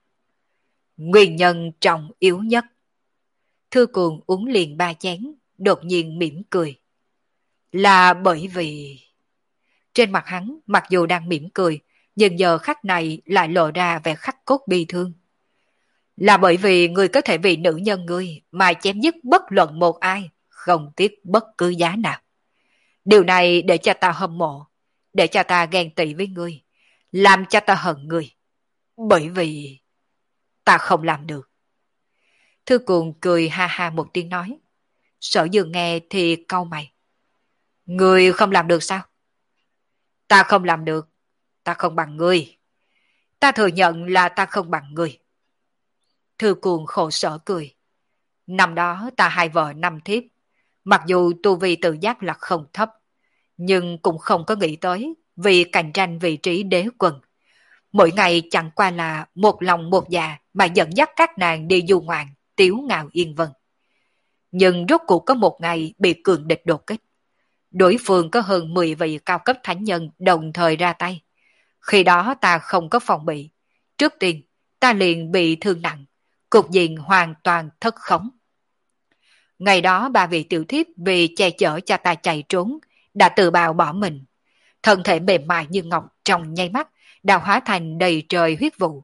Nguyên nhân trọng yếu nhất. Thư Cuồng uống liền ba chén, đột nhiên mỉm cười. Là bởi vì... Trên mặt hắn, mặc dù đang mỉm cười, nhưng giờ khắc này lại lộ ra vẻ khắc cốt bi thương. Là bởi vì người có thể vì nữ nhân ngươi mà chém dứt bất luận một ai, không tiếc bất cứ giá nào. Điều này để cho ta hâm mộ, để cho ta ghen tị với ngươi, làm cho ta hận ngươi. Bởi vì ta không làm được. Thư Cuồng cười ha ha một tiếng nói. Sở Dương nghe thì cau mày. Ngươi không làm được sao? Ta không làm được, ta không bằng ngươi. Ta thừa nhận là ta không bằng ngươi. Thư Cuồng khổ sở cười. Năm đó ta hai vợ năm thiếp, mặc dù tu vi tự giác là không thấp, nhưng cũng không có nghĩ tới vì cạnh tranh vị trí đế quân. Mỗi ngày chẳng qua là một lòng một dạ mà dẫn dắt các nàng đi du ngoạn, tiếu ngạo yên vân. Nhưng rốt cuộc có một ngày bị cường địch đột kích. Đối phương có hơn mười vị cao cấp thánh nhân đồng thời ra tay. Khi đó ta không có phòng bị. Trước tiên, ta liền bị thương nặng, cục diện hoàn toàn thất khống. Ngày đó ba vị tiểu thiếp vì che chở cho ta chạy trốn, đã tự bào bỏ mình. Thân thể mềm mại như ngọc trong nháy mắt, đã hóa thành đầy trời huyết vụ.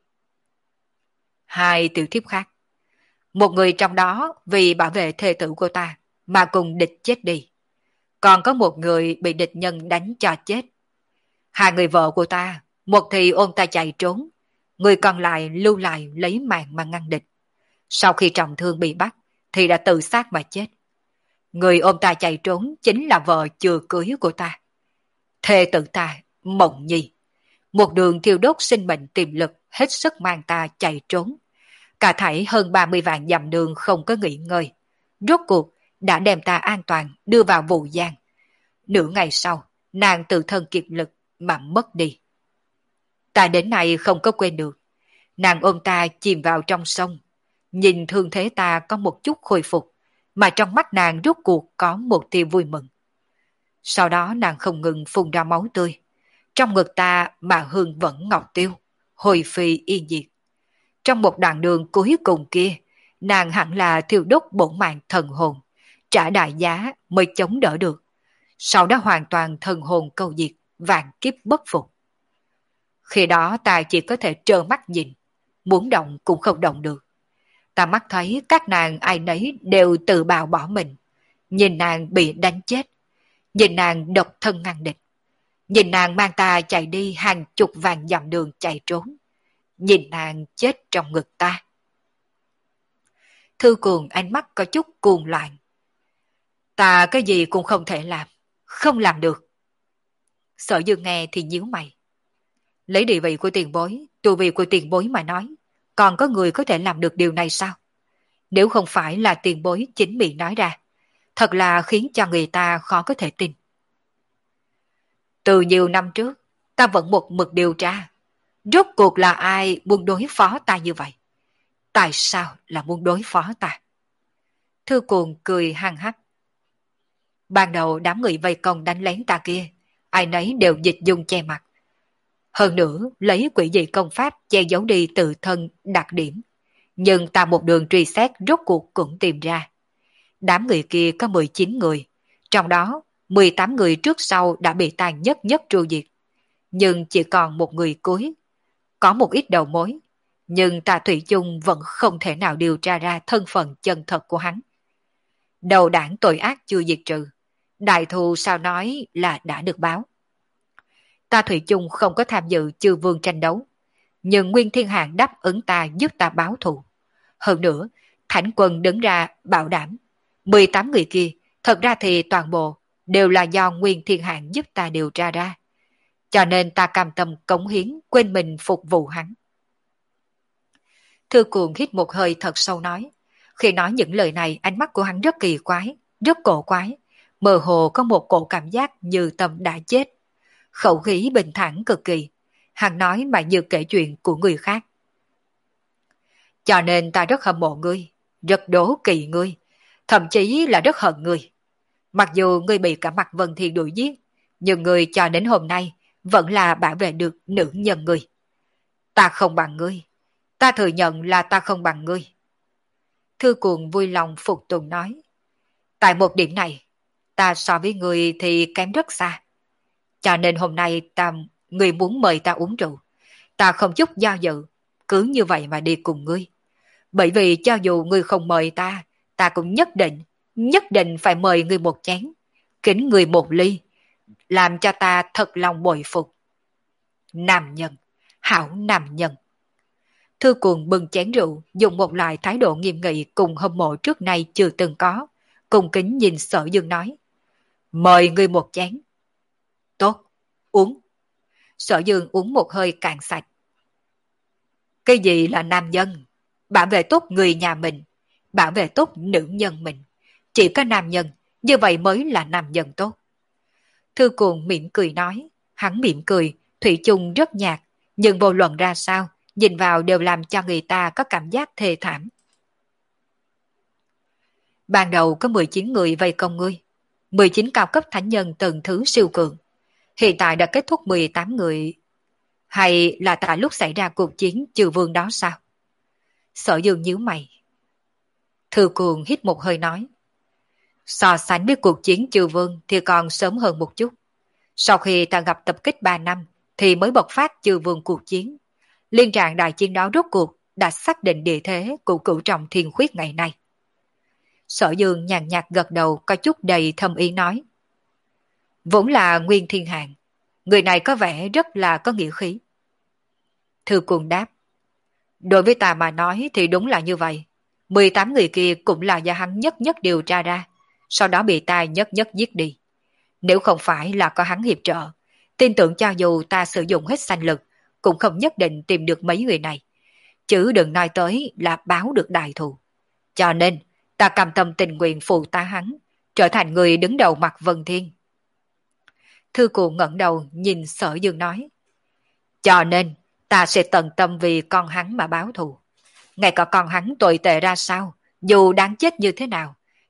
Hai tiểu thiếp khác. Một người trong đó vì bảo vệ thê tử của ta mà cùng địch chết đi. Còn có một người bị địch nhân đánh cho chết. Hai người vợ của ta, một thì ôm ta chạy trốn, người còn lại lưu lại lấy mạng mà ngăn địch. Sau khi trọng thương bị bắt, thì đã tự sát mà chết. Người ôm ta chạy trốn chính là vợ chưa cưới của ta. Thê tử ta, Mộng Nhi. Một đường thiêu đốt sinh mệnh tiềm lực hết sức mang ta chạy trốn. Cả thảy hơn ba mươi vạn dặm đường không có nghỉ ngơi. Rốt cuộc đã đem ta an toàn đưa vào Vũ Giang. Nửa ngày sau, nàng tự thân kiệt lực mà mất đi. Ta đến nay không có quên được. Nàng ôm ta chìm vào trong sông. Nhìn thương thế ta có một chút khôi phục, mà trong mắt nàng rốt cuộc có một tia vui mừng. Sau đó nàng không ngừng phun ra máu tươi. Trong ngực ta mà hương vẫn ngọc tiêu, hồi phi yên diệt. Trong một đoạn đường cuối cùng kia, nàng hẳn là thiêu đốt bổn mạng thần hồn, trả đại giá mới chống đỡ được. Sau đó hoàn toàn thần hồn câu diệt, vạn kiếp bất phục. Khi đó ta chỉ có thể trơ mắt nhìn, muốn động cũng không động được. Ta mắt thấy các nàng ai nấy đều tự bào bỏ mình. Nhìn nàng bị đánh chết, nhìn nàng độc thân ngăn địch, nhìn nàng mang ta chạy đi hàng chục vạn dặm đường chạy trốn, nhìn nàng chết trong ngực ta. Thư Cường ánh mắt có chút cuồng loạn. Ta cái gì cũng không thể làm, không làm được. Sở Dương nghe thì nhíu mày. Lấy địa vị của tiền bối, tu vi của tiền bối mà nói, còn có người có thể làm được điều này sao? Nếu không phải là tiền bối chính miệng nói ra, thật là khiến cho người ta khó có thể tin. Từ nhiều năm trước, ta vẫn một mực điều tra. Rốt cuộc là ai muốn đối phó ta như vậy? Tại sao là muốn đối phó ta? Thư Cuồng cười hăng hắc. Ban đầu đám người vây công đánh lén ta kia, ai nấy đều dịch dung che mặt. Hơn nữa, lấy quỷ dị công pháp che giấu đi tự thân đặc điểm. Nhưng ta một đường truy xét rốt cuộc cũng tìm ra. Đám người kia có mười chín người, trong đó mười tám người trước sau đã bị ta nhất nhất tru diệt. Nhưng chỉ còn một người cuối. Có một ít đầu mối, nhưng ta thủy chung vẫn không thể nào điều tra ra thân phận chân thật của hắn. Đầu đảng tội ác chưa diệt trừ, đại thù sao nói là đã được báo. Ta thủy chung không có tham dự chư vương tranh đấu, nhưng Nguyên Thiên Hạng đáp ứng ta giúp ta báo thù. Hơn nữa, Thánh Quân đứng ra bảo đảm, mười tám người kia thật ra thì toàn bộ đều là do Nguyên Thiên Hạng giúp ta điều tra ra. Cho nên ta cam tâm cống hiến quên mình phục vụ hắn. Thư Cuồng hít một hơi thật sâu nói. Khi nói những lời này, ánh mắt của hắn rất kỳ quái, rất cổ quái. Mơ hồ có một cổ cảm giác như tâm đã chết. Khẩu khí bình thản cực kỳ. Hắn nói mà như kể chuyện của người khác. Cho nên ta rất hâm mộ ngươi, rất đố kỵ ngươi, thậm chí là rất hận ngươi. Mặc dù ngươi bị cả Mạc Vân Thiên đuổi giết, nhưng ngươi cho đến hôm nay vẫn là bảo vệ được nữ nhân ngươi. Ta không bằng ngươi. Ta thừa nhận là ta không bằng ngươi. Thư Cuồng vui lòng phục tùng nói. Tại một điểm này, ta so với ngươi thì kém rất xa. Cho nên hôm nay ta, ngươi muốn mời ta uống rượu. Ta không chút do dự, cứ như vậy mà đi cùng ngươi. Bởi vì cho dù ngươi không mời ta, ta cũng nhất định, nhất định phải mời ngươi một chén. Kính ngươi một ly, làm cho ta thật lòng bội phục. Nam nhân, hảo nam nhân. Thư Cuồng bưng chén rượu, dùng một loại thái độ nghiêm nghị cùng hâm mộ trước nay chưa từng có, cùng kính nhìn Sở Dương nói. Mời ngươi một chén. Tốt, uống. Sở Dương uống một hơi cạn sạch. Cái gì là nam nhân? Bảo vệ tốt người nhà mình, bảo vệ tốt nữ nhân mình. Chỉ có nam nhân, như vậy mới là nam nhân tốt. Thư Cuồng mỉm cười nói, hắn mỉm cười, thủy chung rất nhạt, nhưng vô luận ra sao, nhìn vào đều làm cho người ta có cảm giác thê thảm. Ban đầu có mười chín người vây công ngươi, mười chín cao cấp thánh nhân tầng thứ siêu cường. Hiện tại đã kết thúc mười tám người. Hay là tại lúc xảy ra cuộc chiến trừ vương đó sao? Sở Dương nhíu mày. Thư Cuồng hít một hơi nói. So sánh với cuộc chiến trừ vương thì còn sớm hơn một chút. Sau khi ta gặp tập kích ba năm thì mới bộc phát trừ vương cuộc chiến. Liên trạng đại chiến đó rốt cuộc đã xác định địa thế của cửu trọng thiên khuyết ngày nay. Sở Dương nhàn nhạt gật đầu có chút đầy thâm ý nói. Vốn là Nguyên Thiên Hạng, người này có vẻ rất là có nghĩa khí. Thư Cuồng đáp. Đối với ta mà nói thì đúng là như vậy. mười tám người kia cũng là do hắn nhất nhất điều tra ra, sau đó bị ta nhất nhất giết đi. Nếu không phải là có hắn hiệp trợ, tin tưởng cho dù ta sử dụng hết sanh lực, cũng không nhất định tìm được mấy người này. Chứ đừng nói tới là báo được đại thù. Cho nên, ta cam tâm tình nguyện phụ tá hắn, trở thành người đứng đầu mặt Vân Thiên. Thư Cuồng ngẩng đầu nhìn Sở Dương nói. Cho nên, ta sẽ tận tâm vì con hắn mà báo thù. Ngay cả con hắn tồi tệ ra sao, dù đáng chết như thế nào,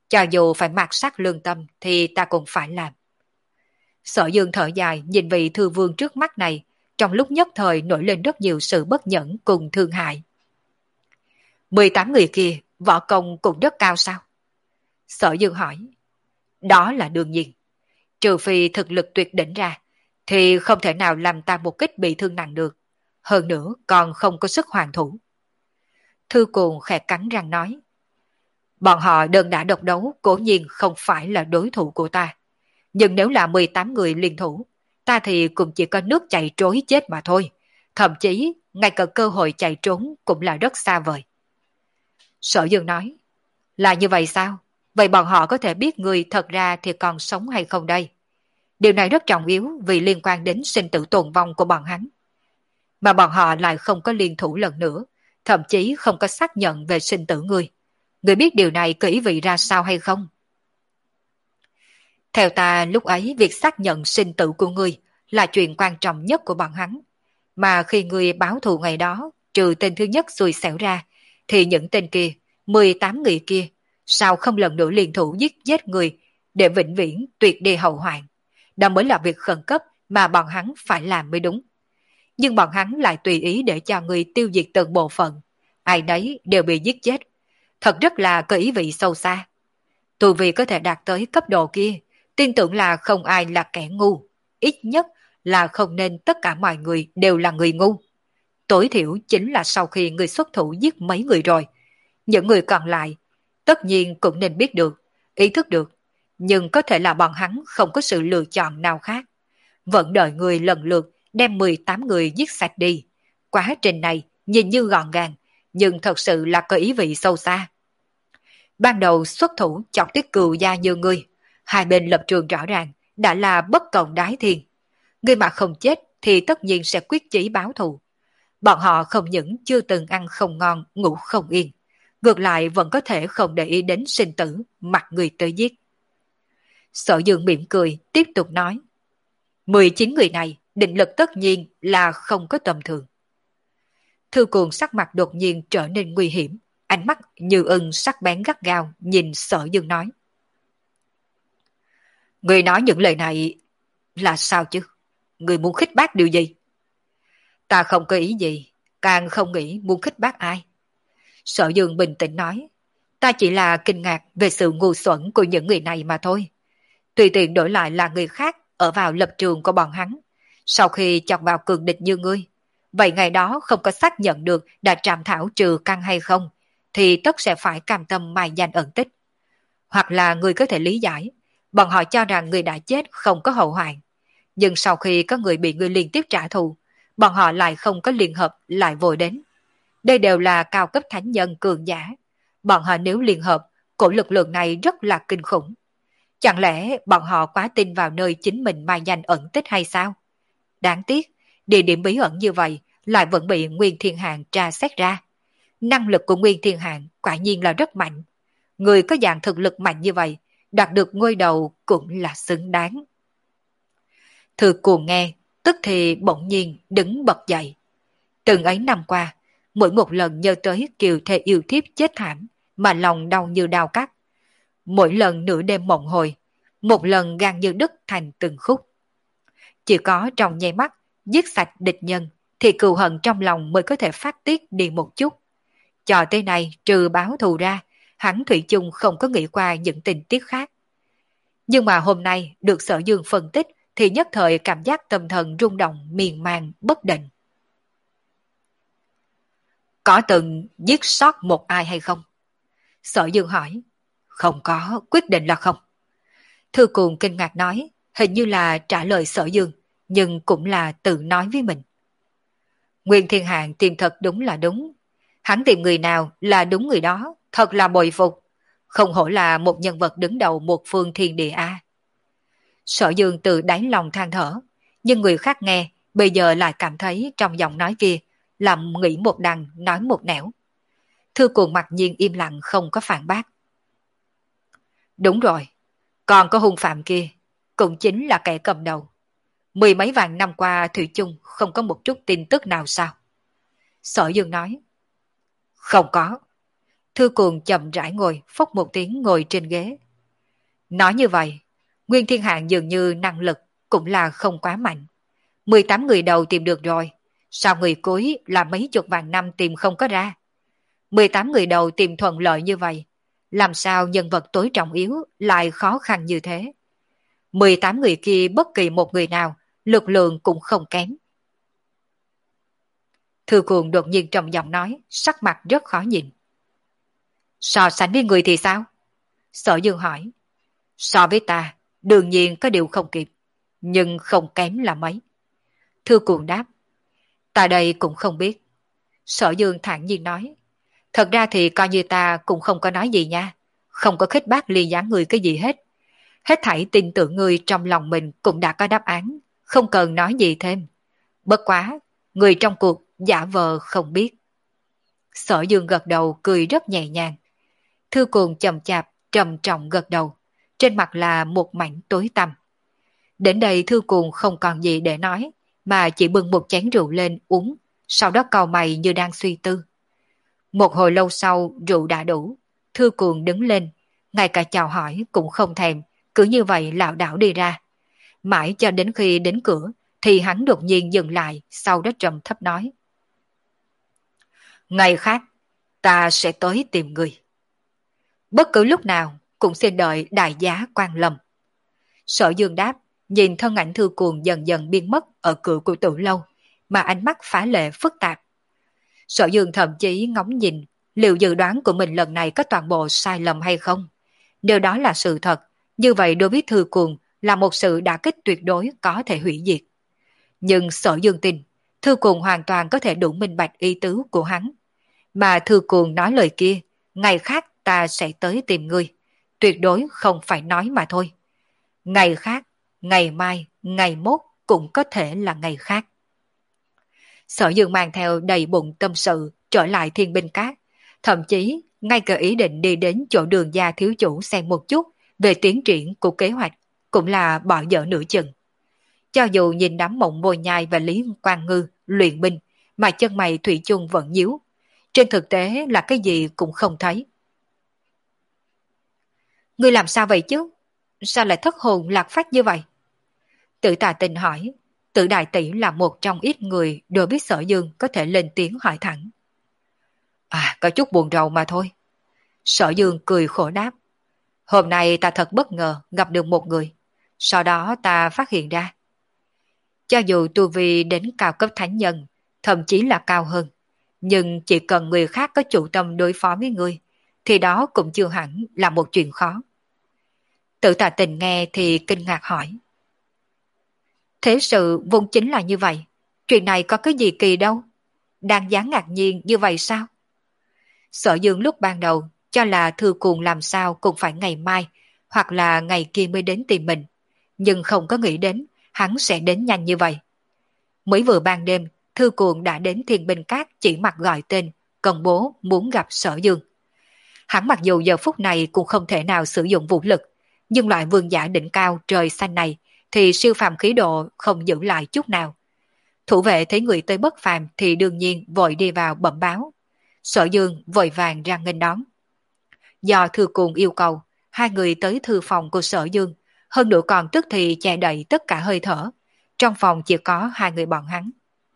Cho dù phải mặc sát lương tâm thì ta cũng phải làm. Sở Dương thở dài nhìn vị thư vương trước mắt này, trong lúc nhất thời nổi lên rất nhiều sự bất nhẫn cùng thương hại. mười tám người kia, võ công cũng rất cao sao? Sở Dương hỏi. Đó là đương nhiên. Trừ phi thực lực tuyệt đỉnh ra, thì không thể nào làm ta một kích bị thương nặng được. Hơn nữa còn không có sức hoàn thủ. Thư Cuồng khẽ cắn răng nói. Bọn họ đơn đả độc đấu cố nhiên không phải là đối thủ của ta. Nhưng nếu là mười tám người liên thủ, ta thì cũng chỉ có nước chạy trối chết mà thôi. Thậm chí, ngay cả cơ hội chạy trốn cũng là rất xa vời. Sở Dương nói, là như vậy sao? Vậy bọn họ có thể biết người thật ra thì còn sống hay không đây? Điều này rất trọng yếu vì liên quan đến sinh tử tồn vong của bọn hắn. Mà bọn họ lại không có liên thủ lần nữa, thậm chí không có xác nhận về sinh tử ngươi. Ngươi biết điều này có ý vị ra sao hay không? Theo ta lúc ấy việc xác nhận sinh tử của ngươi là chuyện quan trọng nhất của bọn hắn. Mà khi ngươi báo thù ngày đó, trừ tên thứ nhất xui xẻo ra, thì những tên kia, mười tám người kia, sao không lần nữa liên thủ giết chết người để vĩnh viễn tuyệt đi hậu hoạn. Đó mới là việc khẩn cấp mà bọn hắn phải làm mới đúng. Nhưng bọn hắn lại tùy ý để cho người tiêu diệt từng bộ phận. Ai nấy đều bị giết chết. Thật rất là có ý vị sâu xa. Tu vi có thể đạt tới cấp độ kia, tin tưởng là không ai là kẻ ngu. Ít nhất là không nên tất cả mọi người đều là người ngu. Tối thiểu chính là sau khi người xuất thủ giết mấy người rồi, những người còn lại tất nhiên cũng nên biết được, ý thức được. Nhưng có thể là bọn hắn không có sự lựa chọn nào khác. Vẫn đợi người lần lượt đem mười tám người giết sạch đi. Quá trình này nhìn như gọn gàng, nhưng thật sự là có ý vị sâu xa. Ban đầu xuất thủ chọc tiết cừu gia như ngươi, hai bên lập trường rõ ràng, đã là bất cộng đái thiên. Ngươi mà không chết thì tất nhiên sẽ quyết chí báo thù. Bọn họ không những chưa từng ăn không ngon, ngủ không yên, ngược lại vẫn có thể không để ý đến sinh tử, mặc người tới giết. Sở Dương mỉm cười, tiếp tục nói. mười chín người này, định lực tất nhiên là không có tầm thường. Thư Cuồng sắc mặt đột nhiên trở nên nguy hiểm, ánh mắt như ưng sắc bén gắt gao nhìn Sở Dương nói. Người nói những lời này là sao chứ? Người muốn khích bác điều gì? Ta không có ý gì, càng không nghĩ muốn khích bác ai. Sở Dương bình tĩnh nói. Ta chỉ là kinh ngạc về sự ngu xuẩn của những người này mà thôi. Tùy tiện đổi lại là người khác ở vào lập trường của bọn hắn. Sau khi chọc vào cường địch như ngươi, vậy ngày đó không có xác nhận được đã trảm thảo trừ căn hay không, thì tất sẽ phải cam tâm mài danh ẩn tích. Hoặc là người có thể lý giải, bọn họ cho rằng người đã chết không có hậu hoạn. Nhưng sau khi có người bị người liên tiếp trả thù, bọn họ lại không có liên hợp lại vội đến. Đây đều là cao cấp thánh nhân cường giả. Bọn họ nếu liên hợp, cổ lực lượng này rất là kinh khủng. Chẳng lẽ bọn họ quá tin vào nơi chính mình mai danh ẩn tích hay sao? Đáng tiếc, địa điểm bí ẩn như vậy lại vẫn bị Nguyên Thiên Hạng tra xét ra. Năng lực của Nguyên Thiên Hạng quả nhiên là rất mạnh. Người có dạng thực lực mạnh như vậy, đạt được ngôi đầu cũng là xứng đáng. Thư Cuồng nghe, tức thì bỗng nhiên đứng bật dậy. Từng ấy năm qua, mỗi một lần nhớ tới kiều thê yêu thiếp chết thảm, mà lòng đau như đau cắt. Mỗi lần nửa đêm mộng hồi, một lần gan như đứt thành từng khúc. Chỉ có trong nháy mắt, giết sạch địch nhân, thì cừu hận trong lòng mới có thể phát tiết đi một chút. Cho tới này, trừ báo thù ra, hắn Thủy chung không có nghĩ qua những tình tiết khác. Nhưng mà hôm nay, được Sở Dương phân tích, thì nhất thời cảm giác tâm thần rung động, miên man, bất định. Có từng giết sót một ai hay không? Sở Dương hỏi. Không có, quyết định là không. Thư Cuồng kinh ngạc nói, hình như là trả lời Sở Dương, nhưng cũng là tự nói với mình. Nguyên Thiên Hạng tìm thật đúng là đúng. Hắn tìm người nào là đúng người đó, thật là bội phục. Không hổ là một nhân vật đứng đầu một phương thiên địa A. Sở Dương từ đáy lòng than thở, nhưng người khác nghe, bây giờ lại cảm thấy trong giọng nói kia, làm nghĩ một đằng, nói một nẻo. Thư Cuồng mặc nhiên im lặng không có phản bác. Đúng rồi, còn có hung phạm kia, cũng chính là kẻ cầm đầu. Mười mấy vạn năm qua Thủy chung không có một chút tin tức nào sao? Sở Dương nói. Không có. Thư Cuồng chậm rãi ngồi, phốc một tiếng ngồi trên ghế. Nói như vậy, Nguyên Thiên Hạng dường như năng lực cũng là không quá mạnh. mười tám người đầu tìm được rồi, sao người cuối là mấy chục vạn năm tìm không có ra? mười tám người đầu tìm thuận lợi như vậy, làm sao nhân vật tối trọng yếu lại khó khăn như thế? mười tám người kia bất kỳ một người nào, lực lượng cũng không kém. Thư Cuồng đột nhiên trầm giọng nói, sắc mặt rất khó nhìn. So sánh với người thì sao? Sở Dương hỏi. So với ta, đương nhiên có điều không kịp, nhưng không kém là mấy. Thư Cuồng đáp. Ta đây cũng không biết. Sở Dương thản nhiên nói. Thật ra thì coi như ta cũng không có nói gì nha, không có khích bác ly gián người cái gì hết. Hết thảy tin tưởng người trong lòng mình cũng đã có đáp án, không cần nói gì thêm. Bất quá, người trong cuộc giả vờ không biết. Sở Dương gật đầu cười rất nhẹ nhàng. Thư Cuồng chậm chạp, trầm trọng gật đầu. Trên mặt là một mảnh tối tăm. Đến đây Thư Cuồng không còn gì để nói, mà chỉ bưng một chén rượu lên uống, sau đó cau mày như đang suy tư. Một hồi lâu sau rượu đã đủ, Thư Cuồng đứng lên, ngay cả chào hỏi cũng không thèm, cứ như vậy lảo đảo đi ra. Mãi cho đến khi đến cửa, thì hắn đột nhiên dừng lại, sau đó trầm thấp nói. Ngày khác, ta sẽ tới tìm người. Bất cứ lúc nào, cũng xin đợi đại giá quan lâm. Sở Dương đáp, nhìn thân ảnh Thư Cuồng dần dần biến mất ở cửa của tử lâu, mà ánh mắt phá lệ phức tạp. Sở Dương thậm chí ngóng nhìn, liệu dự đoán của mình lần này có toàn bộ sai lầm hay không? Nếu đó là sự thật, như vậy đối với Thư Cuồng là một sự đả kích tuyệt đối có thể hủy diệt. Nhưng Sở Dương tin, Thư Cuồng hoàn toàn có thể đủ minh bạch ý tứ của hắn. Mà Thư Cuồng nói lời kia, ngày khác ta sẽ tới tìm ngươi, tuyệt đối không phải nói mà thôi. Ngày khác, ngày mai, ngày mốt cũng có thể là ngày khác. Sở Dương mang theo đầy bụng tâm sự trở lại Thiên Binh Cát, thậm chí ngay cả ý định đi đến chỗ Đường gia thiếu chủ xem một chút về tiến triển của kế hoạch cũng là bỏ dở nửa chừng. Cho dù nhìn đám Mộng Bồi Nhai và Lý Quang Ngư luyện binh mà chân mày thủy chung vẫn nhíu, trên thực tế là cái gì cũng không thấy. Ngươi làm sao vậy chứ? Sao lại thất hồn lạc phách như vậy? Tự Tà Tình hỏi. Tự Đại Tỷ là một trong ít người đối với Sở Dương có thể lên tiếng hỏi thẳng. À, có chút buồn rầu mà thôi. Sở Dương cười khổ đáp. Hôm nay ta thật bất ngờ gặp được một người. Sau đó ta phát hiện ra. Cho dù tu vi đến cao cấp thánh nhân, thậm chí là cao hơn, nhưng chỉ cần người khác có chủ tâm đối phó với ngươi, thì đó cũng chưa hẳn là một chuyện khó. Tự Tà Tình nghe thì kinh ngạc hỏi. Thế sự vốn chính là như vậy, chuyện này có cái gì kỳ đâu, đang dáng ngạc nhiên như vậy sao? Sở Dương lúc ban đầu cho là Thư Cuồng làm sao cũng phải ngày mai hoặc là ngày kia mới đến tìm mình, nhưng không có nghĩ đến hắn sẽ đến nhanh như vậy. Mới vừa ban đêm, Thư Cuồng đã đến Thiên Binh Cát chỉ mặt gọi tên, công bố muốn gặp Sở Dương. Hắn mặc dù giờ phút này cũng không thể nào sử dụng vũ lực, nhưng loại vương giả đỉnh cao trời xanh này thì siêu phàm khí độ không giữ lại chút nào. Thủ vệ thấy người tới bất phàm thì đương nhiên vội đi vào bẩm báo. Sở Dương vội vàng ra nghênh đón. Do Thư Cuồng yêu cầu, hai người tới thư phòng của Sở Dương, hơn nữa còn tức thì che đậy tất cả hơi thở. Trong phòng chỉ có hai người bọn hắn.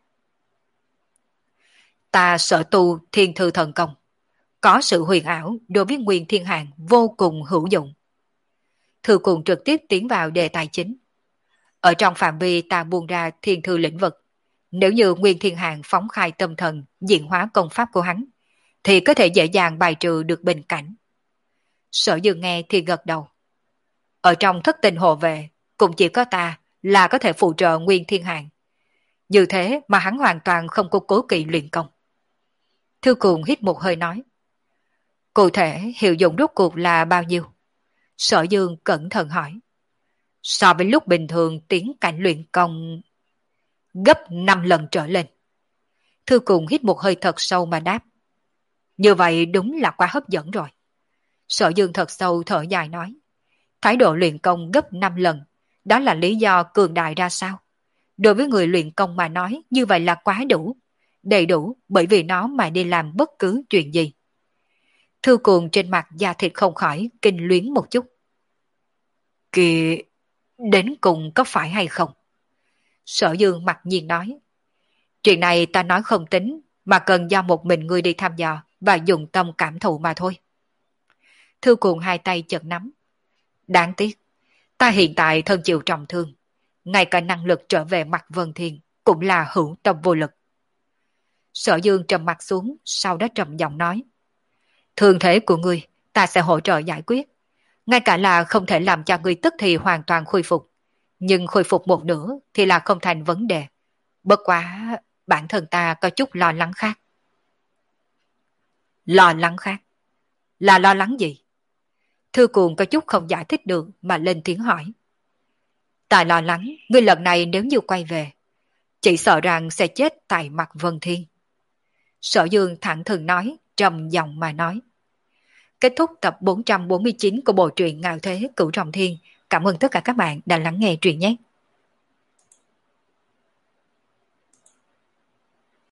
Ta sở tu thiên thư thần công, có sự huyền ảo đối với Nguyên Thiên Hạng vô cùng hữu dụng. Thư Cuồng trực tiếp tiến vào đề tài chính. Ở trong phạm vi ta buông ra thiên thư lĩnh vực, nếu như Nguyên Thiên Hạng phóng khai tâm thần, diễn hóa công pháp của hắn, thì có thể dễ dàng bài trừ được bình cảnh. Sở Dương nghe thì gật đầu. Ở trong thất tình hộ vệ, cũng chỉ có ta là có thể phụ trợ Nguyên Thiên Hạng. Như thế mà hắn hoàn toàn không có cố kỵ luyện công. Thư Cuồng hít một hơi nói. Cụ thể hiệu dụng rốt cuộc là bao nhiêu? Sở Dương cẩn thận hỏi. So với lúc bình thường tiến cảnh luyện công gấp năm lần trở lên. Thư Cuồng hít một hơi thật sâu mà đáp. Như vậy đúng là quá hấp dẫn rồi. Sở Dương thật sâu thở dài nói. Thái độ luyện công gấp năm lần, đó là lý do cường đại ra sao? Đối với người luyện công mà nói như vậy là quá đủ. Đầy đủ bởi vì nó mà đi làm bất cứ chuyện gì. Thư Cuồng trên mặt da thịt không khỏi kinh luyến một chút. Kìa, đến cùng có phải hay không? Sở Dương mặc nhiên nói. Chuyện này ta nói không tính, mà cần do một mình ngươi đi thăm dò và dùng tâm cảm thụ mà thôi. Thư Cuồng hai tay chợt nắm. Đáng tiếc, ta hiện tại thân chịu trọng thương, ngay cả năng lực trở về mặt Vân Thiên cũng là hữu tâm vô lực. Sở Dương trầm mặt xuống, sau đó trầm giọng nói. Thương thế của ngươi, ta sẽ hỗ trợ giải quyết. Ngay cả là không thể làm cho ngươi tức thì hoàn toàn khôi phục. Nhưng khôi phục một nửa thì là không thành vấn đề. Bất quá, bản thân ta có chút lo lắng khác. Lo lắng khác? Là lo lắng gì? Thư Cuồng có chút không giải thích được mà lên tiếng hỏi. Ta lo lắng, ngươi lần này nếu như quay về, chỉ sợ rằng sẽ chết tại mặt Vân Thiên. Sở Dương thẳng thừng nói, trầm giọng mà nói. Kết thúc tập bốn trăm bốn mươi chín của bộ truyện Ngạo Thế Cửu Trọng Thiên. Cảm ơn tất cả các bạn đã lắng nghe truyện nhé.